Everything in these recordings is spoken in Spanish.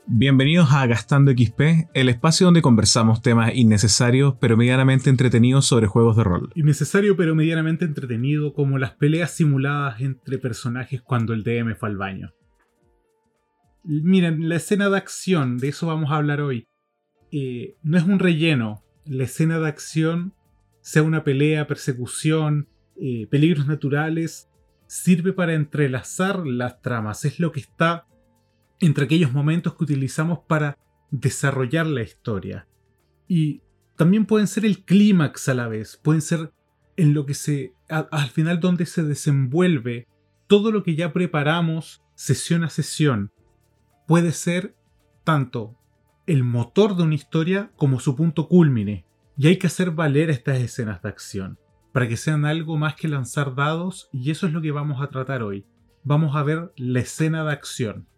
Bienvenidos a Gastando XP, el espacio donde conversamos temas innecesarios pero medianamente entretenidos sobre juegos de rol. Innecesario pero medianamente entretenido, como las peleas simuladas entre personajes cuando el DM fue al baño. Miren, la escena de acción, de eso vamos a hablar hoy, no es un relleno. La escena de acción, sea una pelea, persecución, peligros naturales, sirve para entrelazar las tramas. Es lo que está entre aquellos momentos que utilizamos para desarrollar la historia. Y también pueden ser el clímax a la vez, pueden ser en lo que al final donde se desenvuelve todo lo que ya preparamos sesión a sesión. Puede ser tanto el motor de una historia como su punto cúlmine. Y hay que hacer valer estas escenas de acción para que sean algo más que lanzar dados, y eso es lo que vamos a tratar hoy. Vamos a ver la escena de acción.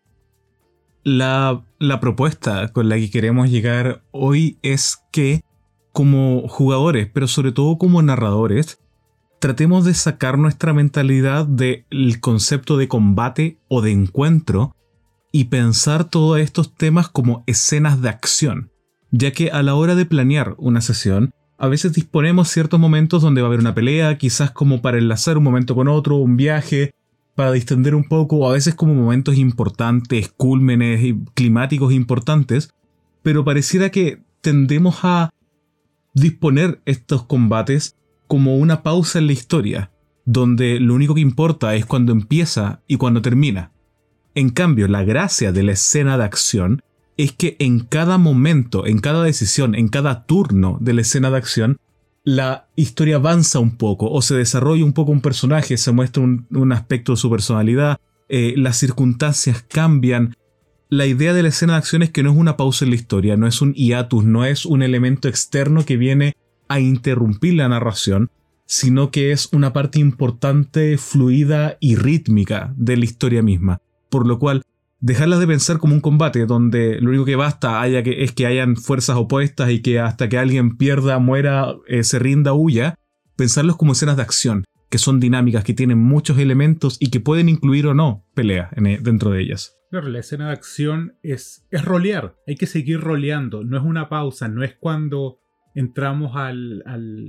La propuesta con la que queremos llegar hoy es que, como jugadores, pero sobre todo como narradores, tratemos de sacar nuestra mentalidad del concepto de combate o de encuentro y pensar todos estos temas como escenas de acción, ya que a la hora de planear una sesión, a veces disponemos ciertos momentos donde va a haber una pelea, quizás como para enlazar un momento con otro, un viaje, para distender un poco, o a veces como momentos importantes, cúlmenes y climáticos importantes, pero pareciera que tendemos a disponer estos combates como una pausa en la historia, donde lo único que importa es cuando empieza y cuando termina. En cambio, la gracia de la escena de acción es que en cada momento, en cada decisión, en cada turno de la escena de acción, la historia avanza un poco o se desarrolla un poco un personaje, se muestra un aspecto de su personalidad, las circunstancias cambian. La idea de la escena de acción es que no es una pausa en la historia, no es un hiatus, no es un elemento externo que viene a interrumpir la narración, sino que es una parte importante, fluida y rítmica de la historia misma. Por lo cual, dejarlas de pensar como un combate donde lo único que basta es que hayan fuerzas opuestas y que hasta que alguien pierda, muera, se rinda, huya. Pensarlos como escenas de acción, que son dinámicas, que tienen muchos elementos y que pueden incluir o no peleas dentro de ellas. Claro, la escena de acción es rolear, hay que seguir roleando, no es una pausa, no es cuando entramos al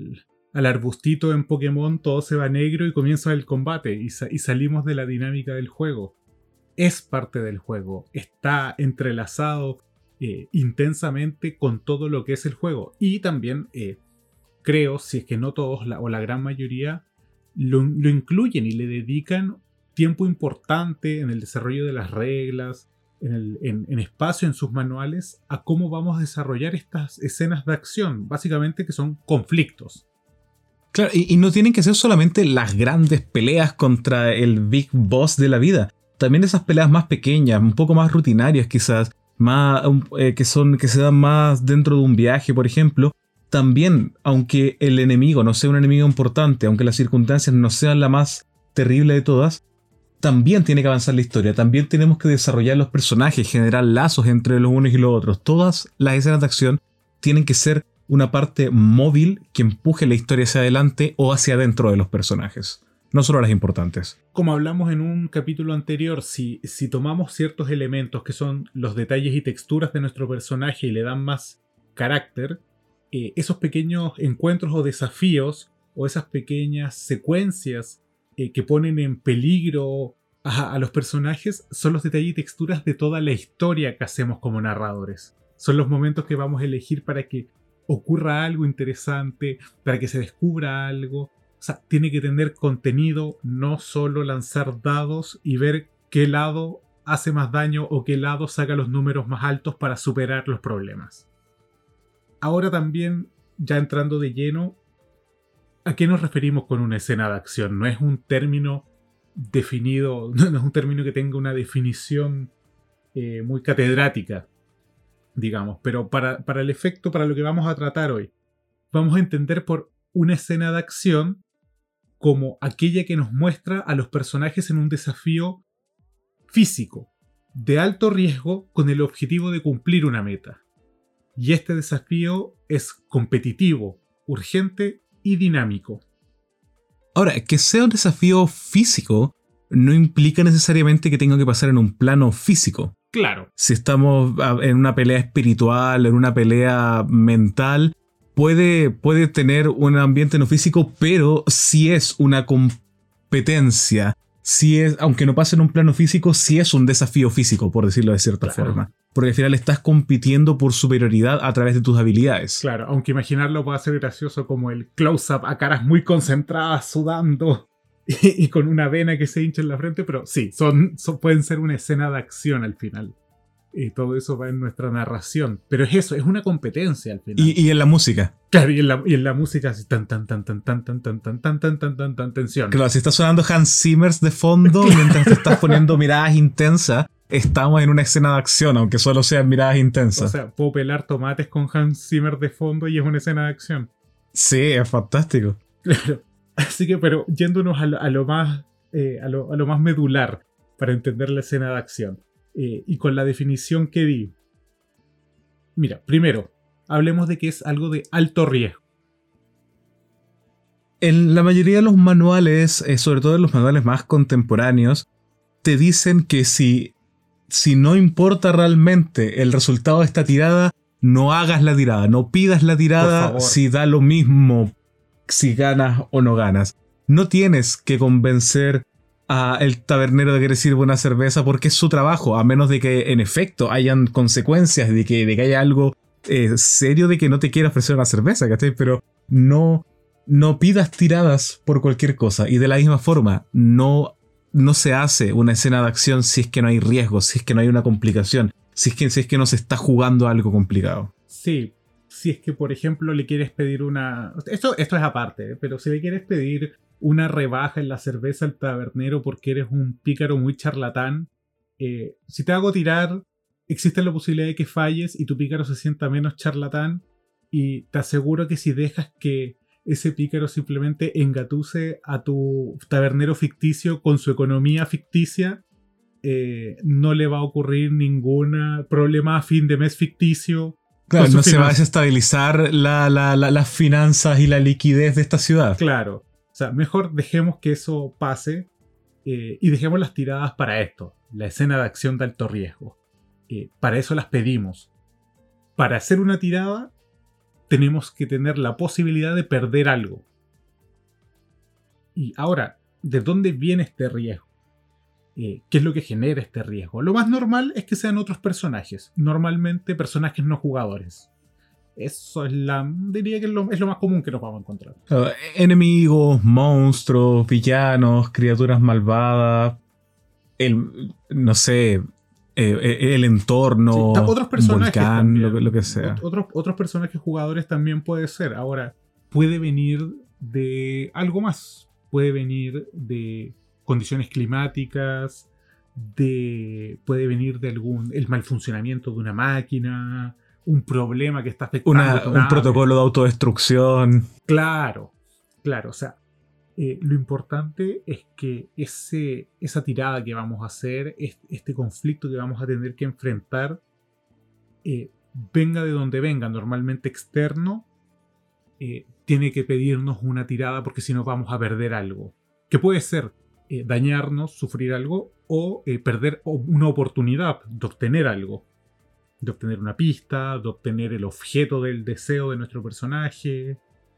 arbustito en Pokémon, todo se va negro y comienza el combate y salimos de la dinámica del juego. Es parte del juego, está entrelazado intensamente con todo lo que es el juego. Y también creo, si es que no todos o la gran mayoría, lo incluyen y le dedican tiempo importante en el desarrollo de las reglas, en espacio en sus manuales, a cómo vamos a desarrollar estas escenas de acción, básicamente que son conflictos. Claro, y no tienen que ser solamente las grandes peleas contra el Big Boss de la vida. También esas peleas más pequeñas, un poco más rutinarias quizás, que se dan más dentro de un viaje, por ejemplo. También, aunque el enemigo no sea un enemigo importante, aunque las circunstancias no sean la más terrible de todas, también tiene que avanzar la historia. También tenemos que desarrollar los personajes, generar lazos entre los unos y los otros. Todas las escenas de acción tienen que ser una parte móvil que empuje la historia hacia adelante o hacia adentro de los personajes. No solo las importantes. Como hablamos en un capítulo anterior, si tomamos ciertos elementos que son los detalles y texturas de nuestro personaje y le dan más carácter, esos pequeños encuentros o desafíos o esas pequeñas secuencias que ponen en peligro a los personajes son los detalles y texturas de toda la historia que hacemos como narradores. Son los momentos que vamos a elegir para que ocurra algo interesante, para que se descubra algo. O sea, tiene que tener contenido, no solo lanzar dados y ver qué lado hace más daño o qué lado saca los números más altos para superar los problemas. Ahora también, ya entrando de lleno, ¿a qué nos referimos con una escena de acción? No es un término definido, no es un término que tenga una definición muy catedrática, digamos, pero para el efecto, para lo que vamos a tratar hoy, vamos a entender por una escena de acción como aquella que nos muestra a los personajes en un desafío físico, de alto riesgo, con el objetivo de cumplir una meta. Y este desafío es competitivo, urgente y dinámico. Ahora, que sea un desafío físico no implica necesariamente que tenga que pasar en un plano físico. Claro. Si estamos en una pelea espiritual, en una pelea mental, puede tener un ambiente no físico, pero si es una competencia, si es, aunque no pase en un plano físico, si es un desafío físico, por decirlo de cierta forma. Porque al final estás compitiendo por superioridad a través de tus habilidades. Claro, aunque imaginarlo puede ser gracioso como el close-up a caras muy concentradas, sudando y con una vena que se hincha en la frente, pero sí, pueden ser una escena de acción al final. Y todo eso va en nuestra narración. Pero es eso, es una competencia al final. Y en la música. Claro, y en la música así tan tensión. Claro, si está sonando Hans Zimmer de fondo mientras te estás poniendo miradas intensas, estamos en una escena de acción, aunque solo sean miradas intensas. O sea, puedo pelar tomates con Hans Zimmer de fondo y es una escena de acción. Sí, es fantástico. Claro. Así que, pero yéndonos a lo más medular para entender la escena de acción. Y con la definición que di. Mira, primero, hablemos de que es algo de alto riesgo. En la mayoría de los manuales, sobre todo en los manuales más contemporáneos, te dicen que si no importa realmente el resultado de esta tirada, no hagas la tirada, no pidas la tirada si da lo mismo si ganas o no ganas. No tienes que convencer a el tabernero de que le sirva una cerveza porque es su trabajo, a menos de que en efecto hayan consecuencias, de que haya algo serio de que no te quiera ofrecer una cerveza, ¿cachai? Pero no pidas tiradas por cualquier cosa. Y de la misma forma, no se hace una escena de acción si es que no hay riesgo, si es que no hay una complicación, si es que no se está jugando algo complicado. Sí, si es que por ejemplo le quieres pedir una... Esto es aparte, pero si le quieres pedir una rebaja en la cerveza al tabernero porque eres un pícaro muy charlatán, si te hago tirar, existe la posibilidad de que falles y tu pícaro se sienta menos charlatán, y te aseguro que si dejas que ese pícaro simplemente engatuse a tu tabernero ficticio con su economía ficticia, no le va a ocurrir ningún problema a fin de mes ficticio. Claro, no se va a desestabilizar las finanzas y la liquidez de esta ciudad. Claro. O sea, mejor dejemos que eso pase y dejemos las tiradas para esto, la escena de acción de alto riesgo. Para eso las pedimos. Para hacer una tirada tenemos que tener la posibilidad de perder algo. Y ahora, ¿de dónde viene este riesgo? ¿Qué es lo que genera este riesgo? Lo más normal es que sean otros personajes, normalmente personajes no jugadores. Eso diría que es lo más común que nos vamos a encontrar. Enemigos, monstruos, villanos, criaturas malvadas, el entorno, sí, otros personajes volcán, lo que sea. Otros personajes jugadores también puede ser. Ahora, puede venir de algo más. Puede venir de condiciones climáticas, puede venir de el mal funcionamiento de una máquina, un problema que está afectando un protocolo de autodestrucción. Claro, o sea, lo importante es que esa tirada que vamos a hacer, este conflicto que vamos a tener que enfrentar, venga de donde venga, normalmente externo, tiene que pedirnos una tirada porque si no vamos a perder algo. Que puede ser dañarnos, sufrir algo, o perder una oportunidad de obtener algo. De obtener una pista, de obtener el objeto del deseo de nuestro personaje,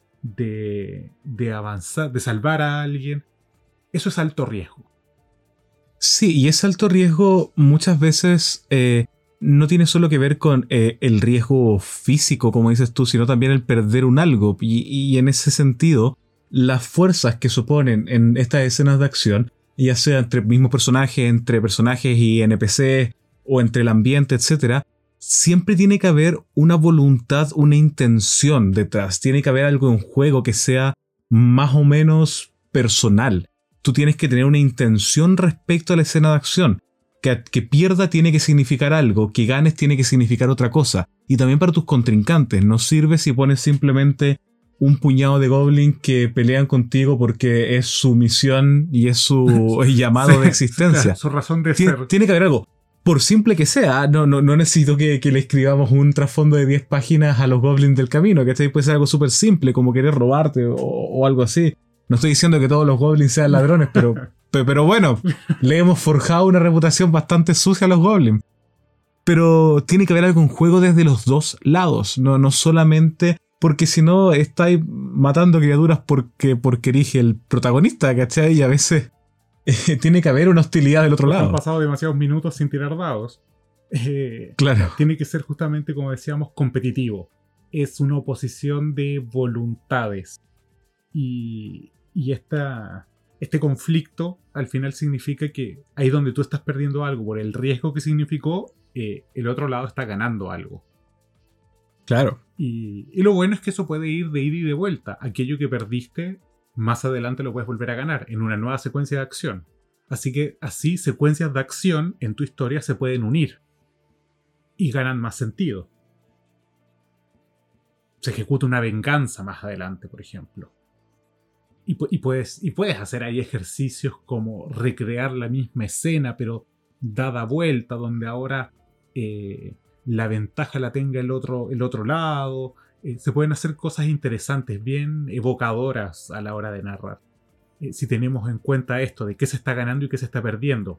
de avanzar, de salvar a alguien. Eso es alto riesgo. Sí, y ese alto riesgo muchas veces no tiene solo que ver con el riesgo físico, como dices tú, sino también el perder un algo. Y en ese sentido, las fuerzas que suponen en estas escenas de acción, ya sea entre mismos personajes, entre personajes y NPCs, o entre el ambiente, etc., siempre tiene que haber una voluntad, una intención detrás. Tiene que haber algo en juego que sea más o menos personal. Tú tienes que tener una intención respecto a la escena de acción. Que pierda tiene que significar algo, que ganes tiene que significar otra cosa. Y también para tus contrincantes. No sirve si pones simplemente un puñado de goblins que pelean contigo porque es su misión y es su llamado de existencia. Su razón de ser. Tiene que haber algo. Por simple que sea, no necesito que le escribamos un trasfondo de 10 páginas a los goblins del camino, ¿cachai? Puede ser algo súper simple, como querer robarte o algo así. No estoy diciendo que todos los goblins sean ladrones, pero bueno, le hemos forjado una reputación bastante sucia a los goblins. pero tiene que haber algún juego desde los dos lados, no solamente porque si no estáis matando criaturas porque elige el protagonista, ¿cachai? Y a veces tiene que haber una hostilidad del otro lado. Han pasado demasiados minutos sin tirar dados. Claro. Tiene que ser justamente, como decíamos, competitivo. Es una oposición de voluntades. Y este conflicto al final significa que ahí donde tú estás perdiendo algo por el riesgo que significó, el otro lado está ganando algo. Claro. Y lo bueno es que eso puede ir de ida y de vuelta. Aquello que perdiste, más adelante lo puedes volver a ganar en una nueva secuencia de acción. Así que así secuencias de acción en tu historia se pueden unir. Y ganan más sentido. Se ejecuta una venganza más adelante, por ejemplo. Y puedes hacer ahí ejercicios como recrear la misma escena, pero dada vuelta, donde ahora la ventaja la tenga el otro lado. Se pueden hacer cosas interesantes, bien evocadoras a la hora de narrar. Si tenemos en cuenta esto de qué se está ganando y qué se está perdiendo.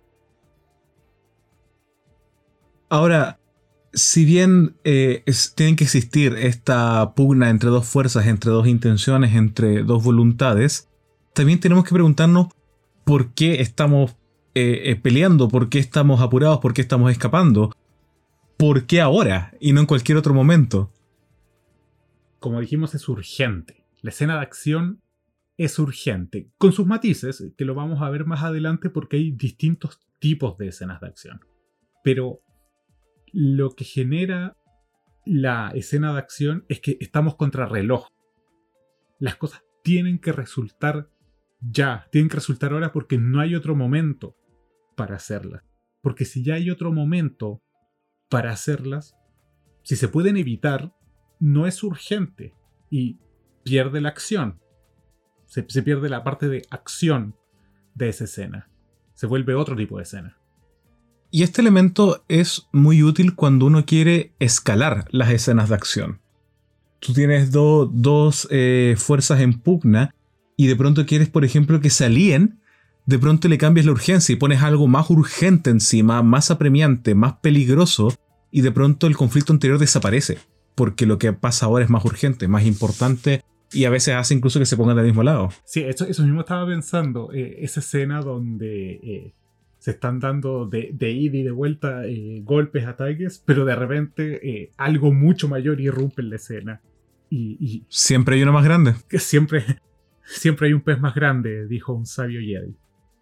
Ahora, si bien tienen que existir esta pugna entre dos fuerzas, entre dos intenciones, entre dos voluntades, también tenemos que preguntarnos por qué estamos peleando, por qué estamos apurados, por qué estamos escapando. ¿Por qué ahora y no en cualquier otro momento? Como dijimos, es urgente. La escena de acción es urgente, con sus matices, que lo vamos a ver más adelante porque hay distintos tipos de escenas de acción. Pero lo que genera la escena de acción es que estamos contra reloj. Las cosas tienen que resultar ya, tienen que resultar ahora porque no hay otro momento para hacerlas. Porque si ya hay otro momento para hacerlas, si se pueden evitar, no es urgente y pierde la acción. Se pierde la parte de acción de esa escena. Se vuelve otro tipo de escena. Y este elemento es muy útil cuando uno quiere escalar las escenas de acción. Tú tienes dos fuerzas en pugna y de pronto quieres, por ejemplo, que se alíen. De pronto le cambias la urgencia y pones algo más urgente encima, más apremiante, más peligroso, y de pronto el conflicto anterior desaparece, porque lo que pasa ahora es más urgente, más importante, y a veces hace incluso que se pongan del mismo lado. Sí, eso mismo estaba pensando, esa escena donde se están dando de ida y de vuelta golpes, ataques, pero de repente algo mucho mayor irrumpe en la escena. Y siempre hay uno más grande. Siempre hay un pez más grande, dijo un sabio Jedi.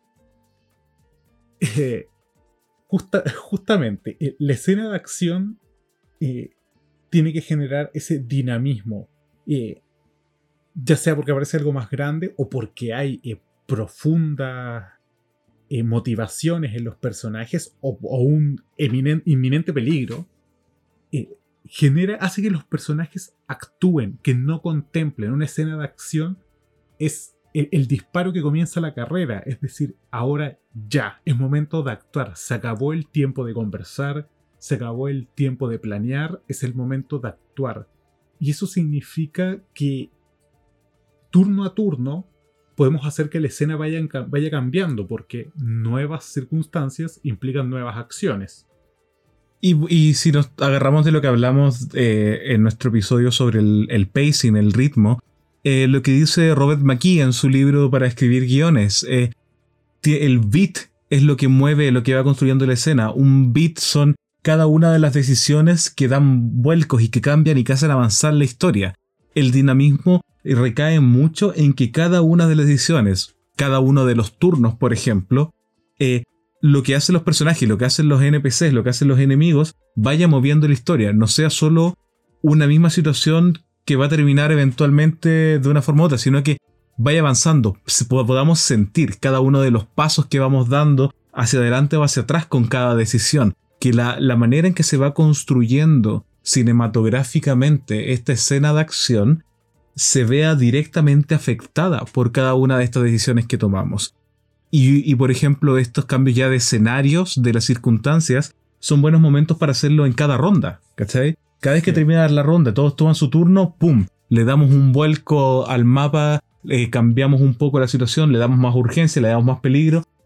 Justamente, la escena de acción tiene que generar ese dinamismo. Ya sea porque aparece algo más grande o porque hay profundas motivaciones en los personajes o un inminente peligro, hace que los personajes actúen, que no contemplen. Una escena de acción es el disparo que comienza la carrera, es decir, ahora ya, es momento de actuar, se acabó el tiempo de conversar, se acabó el tiempo de planear, es el momento de actuar. Y eso significa que turno a turno podemos hacer que la escena vaya cambiando, porque nuevas circunstancias implican nuevas acciones. Y si nos agarramos de lo que hablamos en nuestro episodio sobre el pacing, el ritmo, lo que dice Robert McKee en su libro para escribir guiones, el beat es lo que mueve, lo que va construyendo la escena. Un beat son cada una de las decisiones que dan vuelcos y que cambian y que hacen avanzar la historia. El dinamismo recae mucho en que cada una de las decisiones, cada uno de los turnos, por ejemplo, lo que hacen los personajes, lo que hacen los NPCs, lo que hacen los enemigos, vaya moviendo la historia. No sea solo una misma situación que va a terminar eventualmente de una forma u otra, sino que vaya avanzando, podamos sentir cada uno de los pasos que vamos dando hacia adelante o hacia atrás con cada decisión. Que la manera en que se va construyendo cinematográficamente esta escena de acción se vea directamente afectada por cada una de estas decisiones que tomamos. Y por ejemplo, estos cambios ya de escenarios, de las circunstancias, son buenos momentos para hacerlo en cada ronda, ¿cachai? Cada vez que termina la ronda, todos toman su turno, ¡pum! Le damos un vuelco al mapa, cambiamos un poco la situación, le damos más urgencia, le damos más peligro,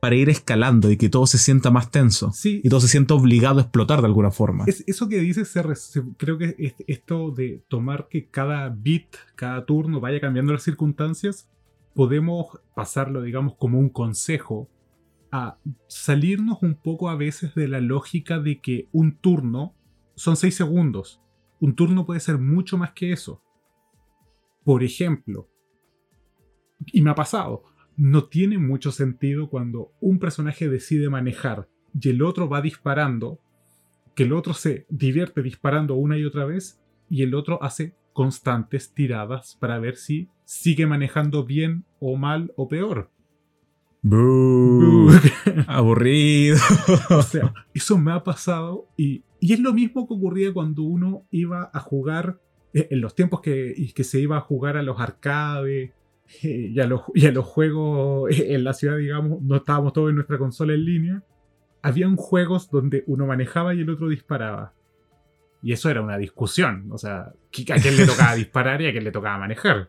para ir escalando y que todo se sienta más tenso. Sí. Y todo se sienta obligado a explotar de alguna forma. Eso que dices, creo que esto de tomar que cada beat, cada turno vaya cambiando las circunstancias, podemos pasarlo, digamos, como un consejo a salirnos un poco a veces de la lógica de que un turno son 6 segundos. Un turno puede ser mucho más que eso. Por ejemplo, y me ha pasado, no tiene mucho sentido cuando un personaje decide manejar y el otro va disparando, que el otro se divierte disparando una y otra vez y el otro hace constantes tiradas para ver si sigue manejando bien o mal o peor. ¡Bú! Aburrido. O sea, eso me ha pasado y es lo mismo que ocurría cuando uno iba a jugar en los tiempos que se iba a jugar a los arcades y a los juegos en la ciudad, digamos, no estábamos todos en nuestra consola en línea. Habían juegos donde uno manejaba y el otro disparaba. Y eso era una discusión. O sea, ¿a quién le tocaba disparar y a quién le tocaba manejar?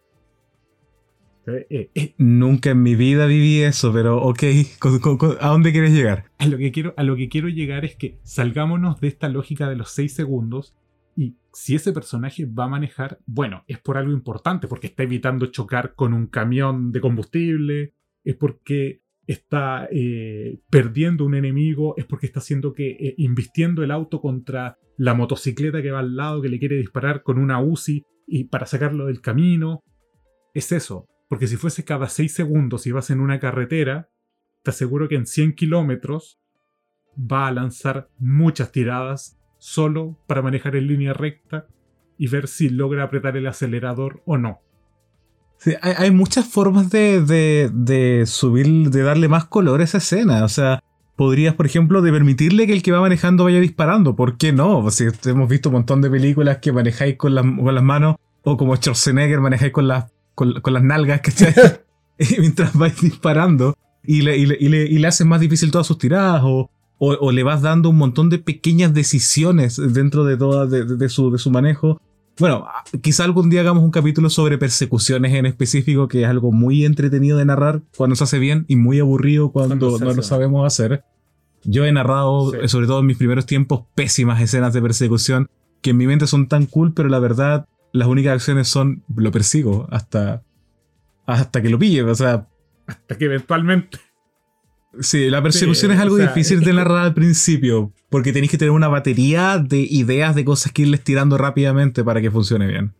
Nunca en mi vida viví eso, pero ok, ¿a dónde quieres llegar? A lo que quiero llegar es que salgámonos de esta lógica de los 6 segundos y si ese personaje va a manejar, bueno, es por algo importante, porque está evitando chocar con un camión de combustible, es porque está perdiendo un enemigo, es porque está haciendo que invistiendo el auto contra la motocicleta que va al lado, que le quiere disparar con una UCI y para sacarlo del camino. Es eso. Porque si fuese cada 6 segundos y vas en una carretera, te aseguro que en 100 kilómetros va a lanzar muchas tiradas solo para manejar en línea recta y ver si logra apretar el acelerador o no. Sí, hay muchas formas de subir, de darle más color a esa escena. O sea, podrías, por ejemplo, de permitirle que el que va manejando vaya disparando. ¿Por qué no? Pues si hemos visto un montón de películas que manejáis con las manos, o como Schwarzenegger manejáis con las nalgas, ¿cachai? Mientras vais disparando y le haces más difícil todas sus tiradas o le vas dando un montón de pequeñas decisiones dentro de toda de su manejo. Bueno, quizá algún día hagamos un capítulo sobre persecuciones en específico, que es algo muy entretenido de narrar cuando se hace bien y muy aburrido cuando no lo sabemos hacer. Yo he narrado, sí, sobre todo en mis primeros tiempos, pésimas escenas de persecución que en mi mente son tan cool, pero la verdad las únicas acciones son lo persigo hasta que lo pille, o sea, hasta que eventualmente. Sí, la persecución es algo difícil de narrar al principio, porque tenéis que tener una batería de ideas de cosas que irles tirando rápidamente para que funcione bien.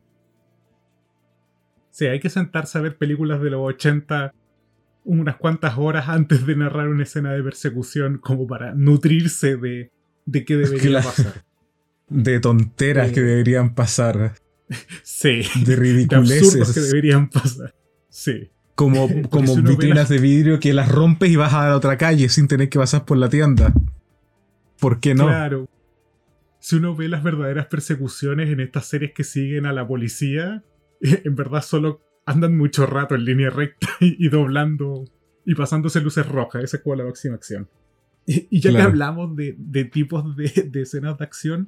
Sí, hay que sentarse a ver películas de los 80 unas cuantas horas antes de narrar una escena de persecución como para nutrirse de qué debería pasar. De tonteras que deberían pasar. Sí. De ridiculeces. De absurdos que deberían pasar. Sí. Como si vitrinas de vidrio que las rompes y vas a la otra calle sin tener que pasar por la tienda. ¿Por qué no? Claro. Si uno ve las verdaderas persecuciones en estas series que siguen a la policía, en verdad solo andan mucho rato en línea recta y doblando y pasándose luces rojas. Esa es como la máxima acción. Y ya claro, que hablamos de tipos de escenas de acción,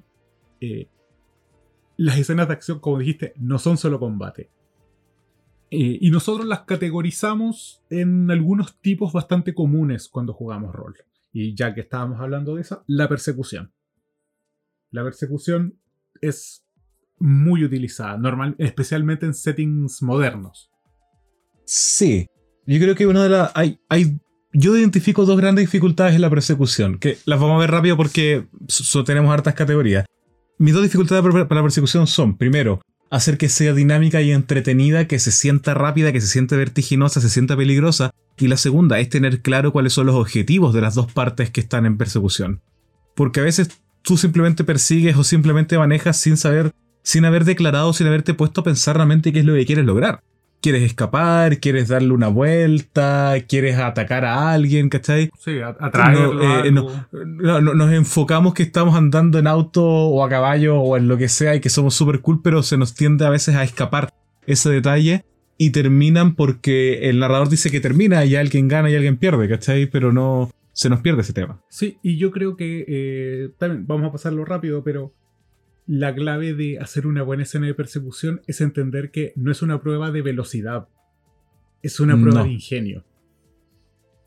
las escenas de acción, como dijiste, no son solo combate. Y nosotros las categorizamos en algunos tipos bastante comunes cuando jugamos rol. Y ya que estábamos hablando de esa, la persecución. La persecución es muy utilizada, especialmente en settings modernos. Sí, yo creo que una de las... Yo identifico dos grandes dificultades en la persecución, que las vamos a ver rápido porque tenemos hartas categorías. Mis dos dificultades para la persecución son, primero, hacer que sea dinámica y entretenida, que se sienta rápida, que se sienta vertiginosa, se sienta peligrosa. Y la segunda es tener claro cuáles son los objetivos de las dos partes que están en persecución. Porque a veces tú simplemente persigues o simplemente manejas sin haber declarado, sin haberte puesto a pensar realmente qué es lo que quieres lograr. ¿Quieres escapar? ¿Quieres darle una vuelta? ¿Quieres atacar a alguien? ¿Cachai? Sí, atraerlo. Nos enfocamos que estamos andando en auto o a caballo o en lo que sea y que somos super cool, pero se nos tiende a veces a escapar ese detalle y terminan porque el narrador dice que termina y alguien gana y alguien pierde, ¿cachai? Pero no se nos pierde ese tema. Sí, y yo creo que también vamos a pasarlo rápido, pero la clave de hacer una buena escena de persecución es entender que no es una prueba de velocidad, es una prueba de ingenio.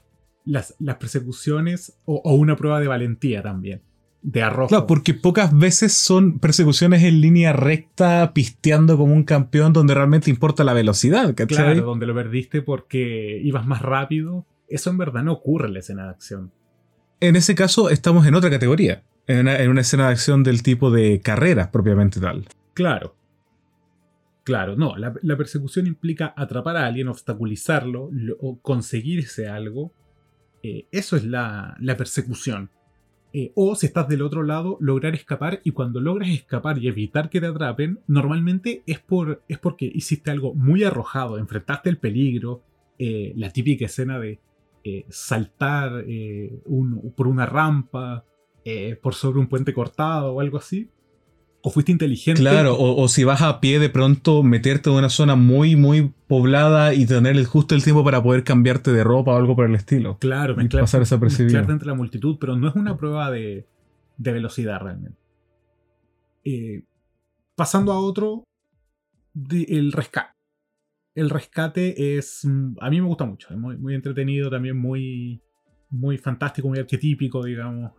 las persecuciones o una prueba de valentía también, de arrojo. Claro, porque pocas veces son persecuciones en línea recta, pisteando como un campeón, donde realmente importa la velocidad, ¿cachai? Claro, donde lo perdiste porque ibas más rápido. Eso en verdad no ocurre en la escena de acción. En ese caso estamos en otra categoría, en una escena de acción del tipo de carreras propiamente tal. Claro. Claro, no, la persecución implica atrapar a alguien, obstaculizarlo o conseguirse algo. Eso es la persecución. O si estás del otro lado, lograr escapar, y cuando logras escapar y evitar que te atrapen, normalmente es porque hiciste algo muy arrojado, enfrentaste el peligro, la típica escena de saltar por una rampa, por sobre un puente cortado o algo así. O fuiste inteligente. Claro, o si vas a pie de pronto meterte en una zona muy, muy poblada y tener justo el tiempo para poder cambiarte de ropa o algo por el estilo. Claro, pasar desapercibido. Mezclarte entre la multitud, pero no es una prueba de velocidad realmente. Pasando a otro, el rescate. El rescate es... A mí me gusta mucho, es muy, muy entretenido, también muy, muy fantástico, muy arquetípico, digamos.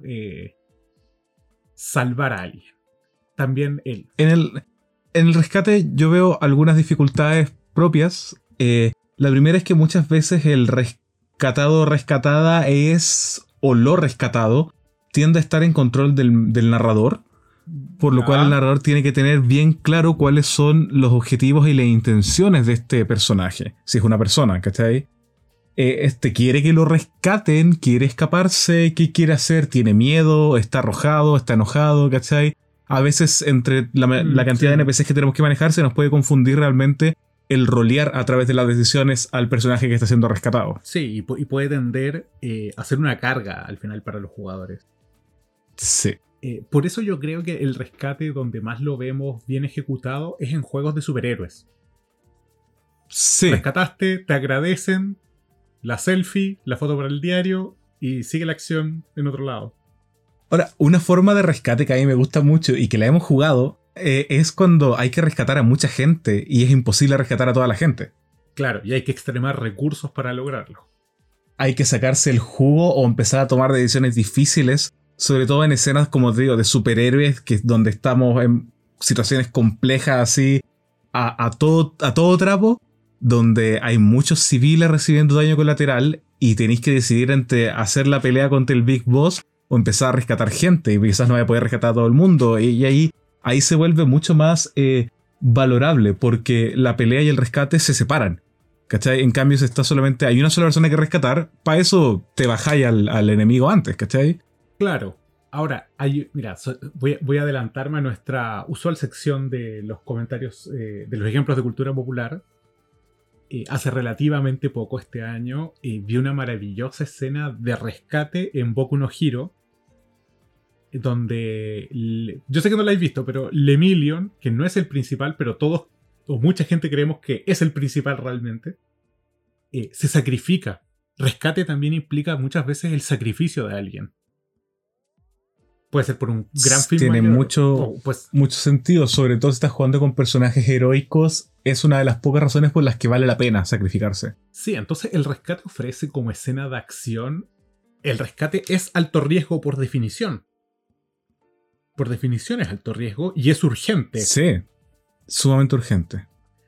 Salvar a alguien. También él. En el rescate yo veo algunas dificultades propias. La primera es que muchas veces el rescatado o rescatada o lo rescatado tiende a estar en control del narrador, por lo cual el narrador tiene que tener bien claro cuáles son los objetivos y las intenciones de este personaje, si es una persona, ¿cachai? Quiere que lo rescaten, quiere escaparse, ¿qué quiere hacer? ¿Tiene miedo? ¿Está arrojado? ¿Está enojado? ¿Cachai? A veces entre la cantidad de NPCs que tenemos que manejar se nos puede confundir realmente el rolear a través de las decisiones al personaje que está siendo rescatado. Sí, y puede tender a ser una carga al final para los jugadores. Sí. Por eso yo creo que el rescate donde más lo vemos bien ejecutado es en juegos de superhéroes. Sí. Rescataste, te agradecen, la selfie, la foto para el diario y sigue la acción en otro lado. Ahora, una forma de rescate que a mí me gusta mucho y que la hemos jugado es cuando hay que rescatar a mucha gente y es imposible rescatar a toda la gente. Claro, y hay que extremar recursos para lograrlo. Hay que sacarse el jugo o empezar a tomar decisiones difíciles, sobre todo en escenas, como te digo, de superhéroes, donde estamos en situaciones complejas así, a todo trapo, donde hay muchos civiles recibiendo daño colateral y tenéis que decidir entre hacer la pelea contra el Big Boss o empezar a rescatar gente, y quizás no voy a poder rescatar a todo el mundo, y ahí se vuelve mucho más valorable, porque la pelea y el rescate se separan, ¿cachai? En cambio, si está solamente hay una sola persona que rescatar, para eso te bajáis al enemigo antes, ¿cachai? Claro. Ahora, mira, voy a adelantarme a nuestra usual sección de los comentarios, de los ejemplos de cultura popular. Hace relativamente poco este año vi una maravillosa escena de rescate en Boku no Hero, donde yo sé que no la habéis visto, pero Lemillion, que no es el principal, pero todos o mucha gente creemos que es el principal realmente, se sacrifica. Rescate también implica muchas veces el sacrificio de alguien. Puede ser por un gran film. Tiene mucho sentido, sobre todo si estás jugando con personajes heroicos, es una de las pocas razones por las que vale la pena sacrificarse. Sí, entonces el rescate ofrece como escena de acción. El rescate es alto riesgo por definición. Por definición es alto riesgo y es urgente. Sí, sumamente urgente.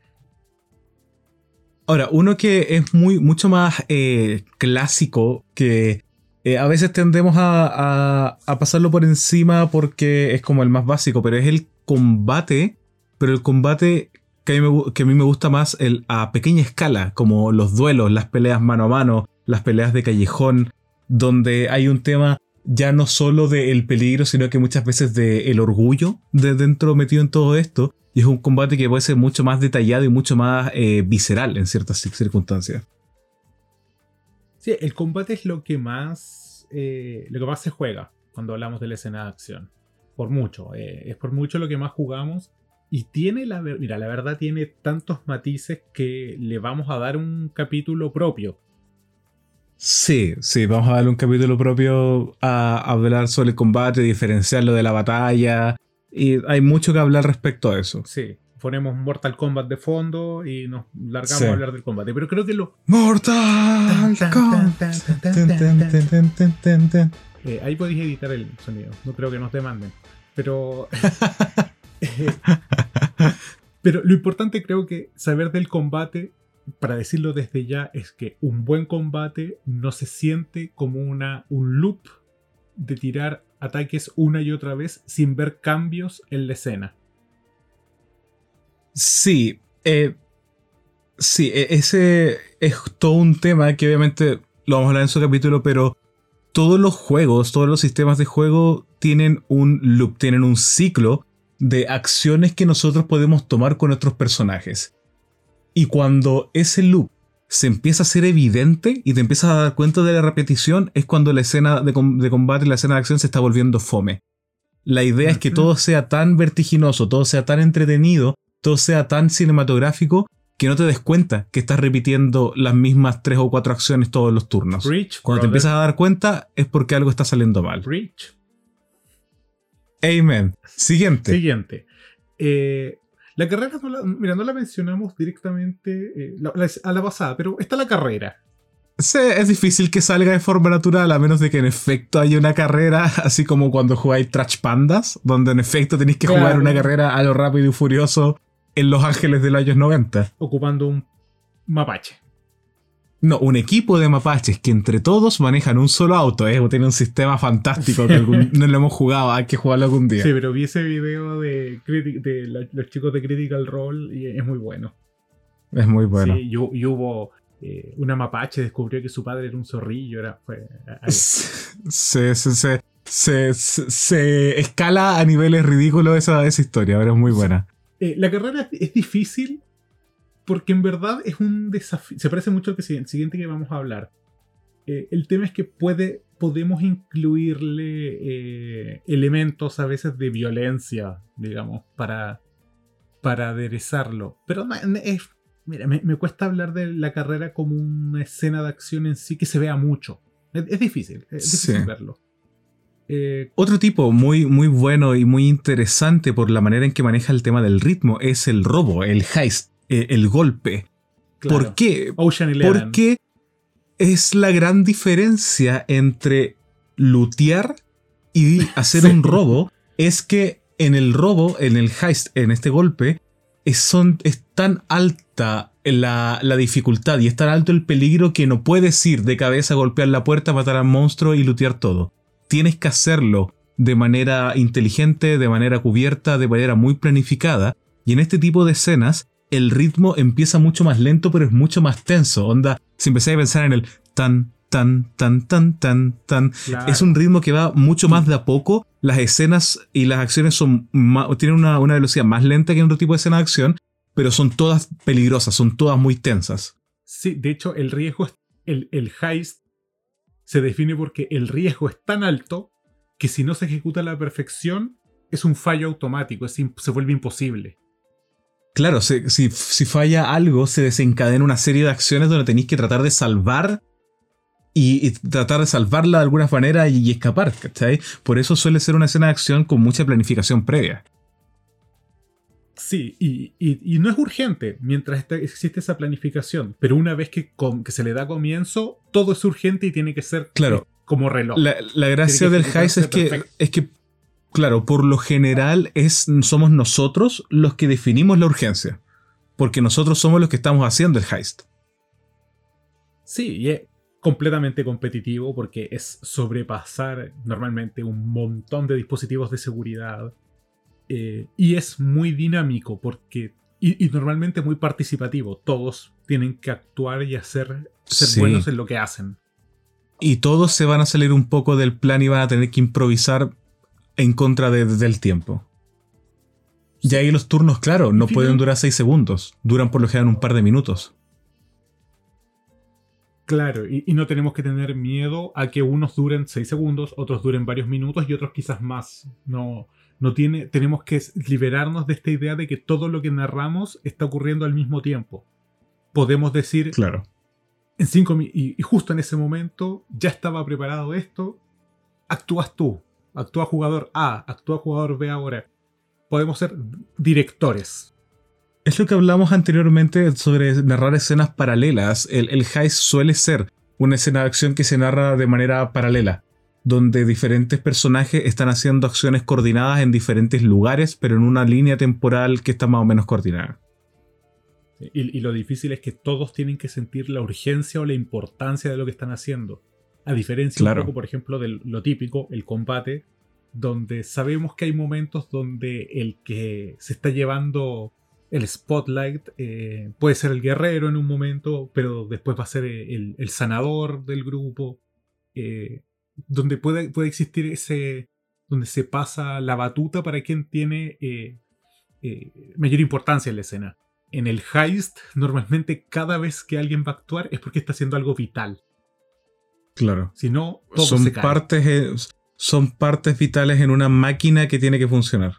Ahora, uno que es mucho más clásico, que a veces tendemos a pasarlo por encima porque es como el más básico, pero es el combate, pero el combate que a mí me gusta más a pequeña escala, como los duelos, las peleas mano a mano, las peleas de callejón, donde hay un tema ya no solo del peligro, sino que muchas veces del orgullo de dentro metido en todo esto, y es un combate que puede ser mucho más detallado y mucho más visceral en ciertas circunstancias. Sí, el combate es lo que más se juega cuando hablamos de la escena de acción. Por mucho. Es por mucho lo que más jugamos. Y tiene la verdad tiene tantos matices que le vamos a dar un capítulo propio. Sí, vamos a darle un capítulo propio a hablar sobre el combate, diferenciarlo de la batalla. Y hay mucho que hablar respecto a eso. Sí. ponemos Mortal Kombat de fondo y nos largamos Sí. a hablar del combate. Pero creo que Mortal Kombat. ahí podéis editar el sonido. No creo que nos demanden. Pero pero lo importante creo que saber del combate, para decirlo desde ya, es que un buen combate no se siente como un loop de tirar ataques una y otra vez sin ver cambios en la escena. Sí, ese es todo un tema que obviamente lo vamos a hablar en su capítulo, pero todos los juegos, todos los sistemas de juego tienen un loop, tienen un ciclo de acciones que nosotros podemos tomar con nuestros personajes. Y cuando ese loop se empieza a ser evidente y te empiezas a dar cuenta de la repetición, es cuando la escena de combate y la escena de acción se está volviendo fome. La idea es que todo sea tan vertiginoso, todo sea tan entretenido, todo sea tan cinematográfico, que no te des cuenta que estás repitiendo las mismas 3 o 4 acciones todos los turnos. Preach, Cuando te brother. empiezas a dar cuenta es porque algo está saliendo mal. Preach. Amen. Siguiente. Siguiente. La carrera no la mencionamos directamente a la pasada, pero está la carrera. Sí, es difícil que salga de forma natural, a menos de que en efecto haya una carrera, así como cuando jugáis Trash Pandas, donde en efecto tenéis que jugar una carrera a lo rápido y furioso en Los Ángeles de los años 90. Ocupando un mapache. No, un equipo de mapaches que entre todos manejan un solo auto, tiene un sistema fantástico que no lo hemos jugado, hay que jugarlo algún día. Sí, pero vi ese video de los chicos de Critical Role y es muy bueno. Es muy bueno. Sí, y hubo una mapache descubrió que su padre era un zorrillo. Se escala a niveles ridículos esa historia, pero es muy buena. La carrera es difícil porque en verdad es un desafío. Se parece mucho al siguiente que vamos a hablar. El tema es que podemos incluirle elementos a veces de violencia, digamos, para aderezarlo. Pero mira, me cuesta hablar de la carrera como una escena de acción en sí que se vea mucho. Es difícil verlo. Otro tipo muy, muy bueno y muy interesante por la manera en que maneja el tema del ritmo es el robo, el heist, el golpe. Claro. ¿Por qué? Ocean Eleven. Porque es la gran diferencia entre lootear y hacer un robo. Es que en el robo, en el heist, en este golpe, es tan alta la dificultad y es tan alto el peligro que no puedes ir de cabeza a golpear la puerta, matar al monstruo y lootear todo. Tienes que hacerlo de manera inteligente, de manera cubierta, de manera muy planificada. Y en este tipo de escenas, el ritmo empieza mucho más lento, pero es mucho más tenso. Onda, si empezáis a pensar en el tan, tan, tan, tan, tan, tan. Claro. Es un ritmo que va mucho más de a poco. Las escenas y las acciones tienen una velocidad más lenta que en otro tipo de escena de acción, pero son todas peligrosas, son todas muy tensas. Sí, de hecho, el riesgo, el heist se define porque el riesgo es tan alto que si no se ejecuta a la perfección, es un fallo automático, se vuelve imposible. Claro, si falla algo, se desencadena una serie de acciones donde tenéis que tratar de salvar y tratar de salvarla de alguna manera y escapar, ¿cachai? Por eso suele ser una escena de acción con mucha planificación previa. Sí, y no es urgente mientras existe esa planificación, pero una vez que se le da comienzo, todo es urgente y tiene que ser claro, como reloj. La gracia del heist es que, claro, por lo general somos nosotros los que definimos la urgencia, porque nosotros somos los que estamos haciendo el heist. Sí, y es completamente competitivo porque es sobrepasar normalmente un montón de dispositivos de seguridad. Y es muy dinámico porque y normalmente muy participativo. Todos tienen que actuar y ser buenos en lo que hacen. Y todos se van a salir un poco del plan y van a tener que improvisar en contra del tiempo. Sí. Y ahí los turnos, claro, no pueden durar 6 segundos. Duran por lo general un par de minutos. Claro, y no tenemos que tener miedo a que unos duren 6 segundos, otros duren varios minutos y otros quizás más. Tenemos que liberarnos de esta idea de que todo lo que narramos está ocurriendo al mismo tiempo. Podemos decir, claro, en 5 y justo en ese momento ya estaba preparado esto, actúas tú, actúa jugador A, actúa jugador B ahora. Podemos ser directores. Es lo que hablamos anteriormente sobre narrar escenas paralelas. El heist suele ser una escena de acción que se narra de manera paralela, donde diferentes personajes están haciendo acciones coordinadas en diferentes lugares, pero en una línea temporal que está más o menos coordinada. Y lo difícil es que todos tienen que sentir la urgencia o la importancia de lo que están haendo. A diferencia un poco, por ejemplo, de lo típico, el combate, donde sabemos que hay momentos donde el que se está llevando el spotlight puede ser el guerrero en un momento, pero después va a ser el sanador del grupo. Donde puede existir ese... donde se pasa la batuta para quien tiene mayor importancia en la escena. En el heist, normalmente cada vez que alguien va a actuar es porque está haciendo algo vital. Claro. Si no, todo se cae. Son partes vitales en una máquina que tiene que funcionar.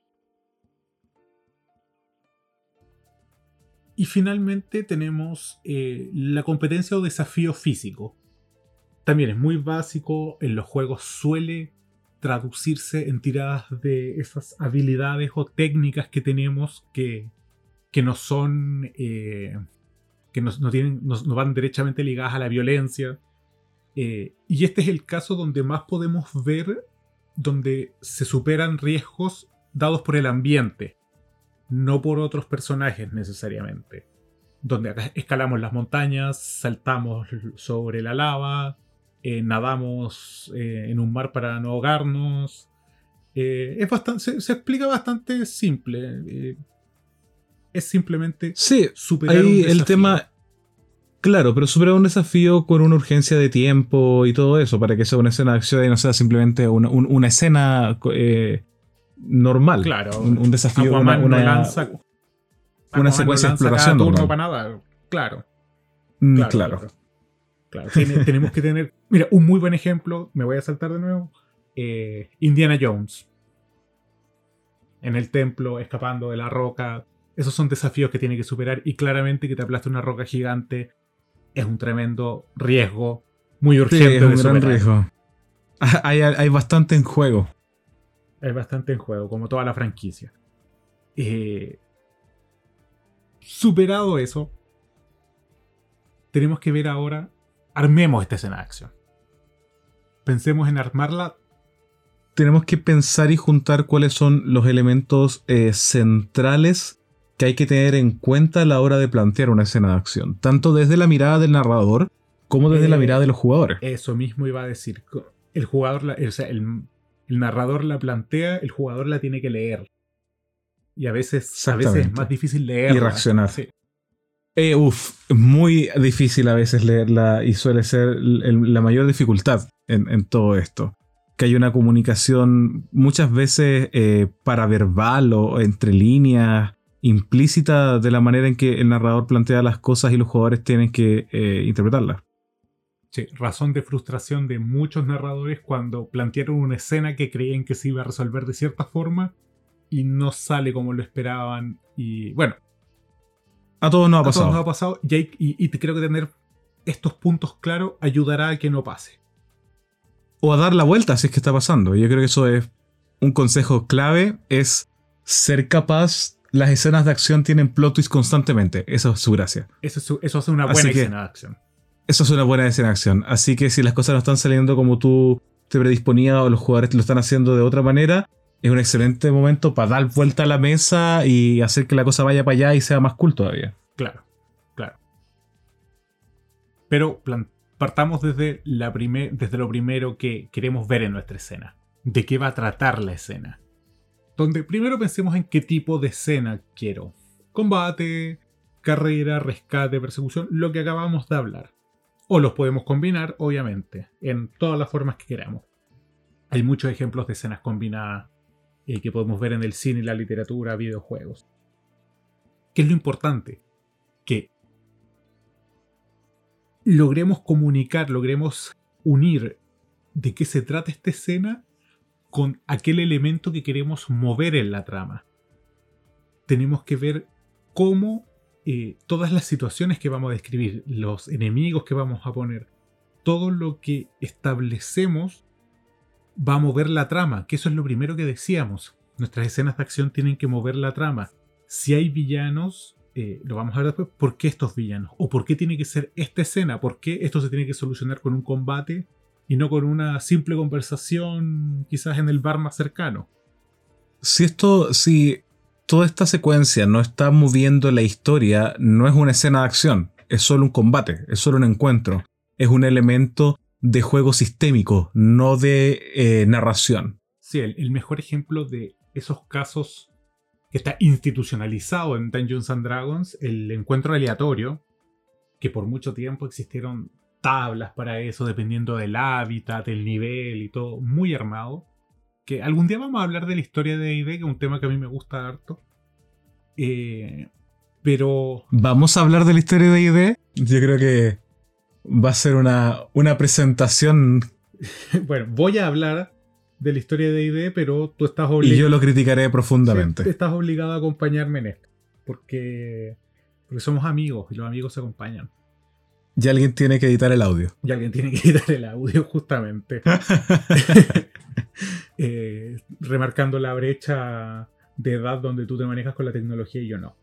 Y finalmente tenemos la competencia o desafío físico. También es muy básico, en los juegos suele traducirse en tiradas de esas habilidades o técnicas que tenemos que no son... que no van derechamente ligadas a la violencia. Y este es el caso donde más podemos ver donde se superan riesgos dados por el ambiente, no por otros personajes necesariamente. Donde acá escalamos las montañas, saltamos sobre la lava, nadamos en un mar para no ahogarnos. Es bastante, se explica bastante simple. Es simplemente superar un desafío. El tema... Claro, pero superar un desafío con una urgencia de tiempo y todo eso, para que sea una escena de acción y no sea simplemente una escena normal. Claro. Un desafío, una secuencia de exploración normal. Para nada. Claro. Claro. Tenemos que tener... Mira, un muy buen ejemplo, me voy a saltar de nuevo. Indiana Jones. En el templo, escapando de la roca. Esos son desafíos que tiene que superar y claramente que te aplaste una roca gigante es un tremendo riesgo, muy urgente. Sí, es un gran riesgo. Hay bastante en juego. Hay bastante en juego, como toda la franquicia. Superado eso, tenemos que ver ahora, armemos esta escena de acción. Pensemos en armarla. Tenemos que pensar y juntar cuáles son los elementos centrales que hay que tener en cuenta a la hora de plantear una escena de acción, tanto desde la mirada del narrador como desde la mirada de los jugadores. Eso mismo iba a decir. El jugador, el narrador la plantea, el jugador la tiene que leer. Y a veces es más difícil leerla. Y reaccionar. Sí. Muy difícil a veces leerla y suele ser la mayor dificultad en todo esto. Que hay una comunicación muchas veces paraverbal o entre líneas, implícita de la manera en que el narrador plantea las cosas y los jugadores tienen que interpretarlas. Sí, razón de frustración de muchos narradores cuando plantearon una escena que creían que se iba a resolver de cierta forma y no sale como lo esperaban. Y bueno, a todos nos ha pasado. A todos nos ha pasado y creo que tener estos puntos claros ayudará a que no pase. O a dar la vuelta si es que está pasando. Yo creo que eso es un consejo clave, es ser capaz. Las escenas de acción tienen plot twist constantemente. Eso es su gracia. Eso hace una buena escena de acción. Eso es una buena escena de acción. Así que si las cosas no están saliendo como tú te predisponías o los jugadores lo están haciendo de otra manera, es un excelente momento para dar vuelta a la mesa y hacer que la cosa vaya para allá y sea más cool todavía. Claro. Pero partamos desde lo primero que queremos ver en nuestra escena. ¿De qué va a tratar la escena? Donde primero pensemos en qué tipo de escena quiero. Combate, carrera, rescate, persecución, lo que acabamos de hablar. O los podemos combinar, obviamente, en todas las formas que queramos. Hay muchos ejemplos de escenas combinadas que podemos ver en el cine, la literatura, videojuegos. ¿Qué es lo importante? Que logremos comunicar, logremos unir de qué se trata esta escena con aquel elemento que queremos mover en la trama. Tenemos que ver cómo todas las situaciones que vamos a describir, los enemigos que vamos a poner, todo lo que establecemos va a mover la trama, que eso es lo primero que decíamos. Nuestras escenas de acción tienen que mover la trama. si hay villanos, lo vamos a ver después, ¿por qué estos villanos? ¿O por qué tiene que ser esta escena? ¿Por qué esto se tiene que solucionar con un combate y no con una simple conversación quizás en el bar más cercano? Si toda esta secuencia no está moviendo la historia, no es una escena de acción, es solo un combate, es solo un encuentro, es un elemento de juego sistémico, no de narración. Sí, el mejor ejemplo de esos casos que está institucionalizado en Dungeons and Dragons, el encuentro aleatorio, que por mucho tiempo existieron tablas para eso, dependiendo del hábitat, del nivel y todo, muy armado. Que algún día vamos a hablar de la historia de D&D, que es un tema que a mí me gusta harto. Pero... ¿Vamos a hablar de la historia de D&D? Yo creo que va a ser una presentación. Bueno, voy a hablar de la historia de D&D, pero tú estás obligado... Y yo lo criticaré profundamente. Sí, estás obligado a acompañarme en esto. Porque somos amigos y los amigos se acompañan. Y alguien tiene que editar el audio. Y alguien tiene que editar el audio, justamente. Remarcando la brecha de edad donde tú te manejas con la tecnología y yo no.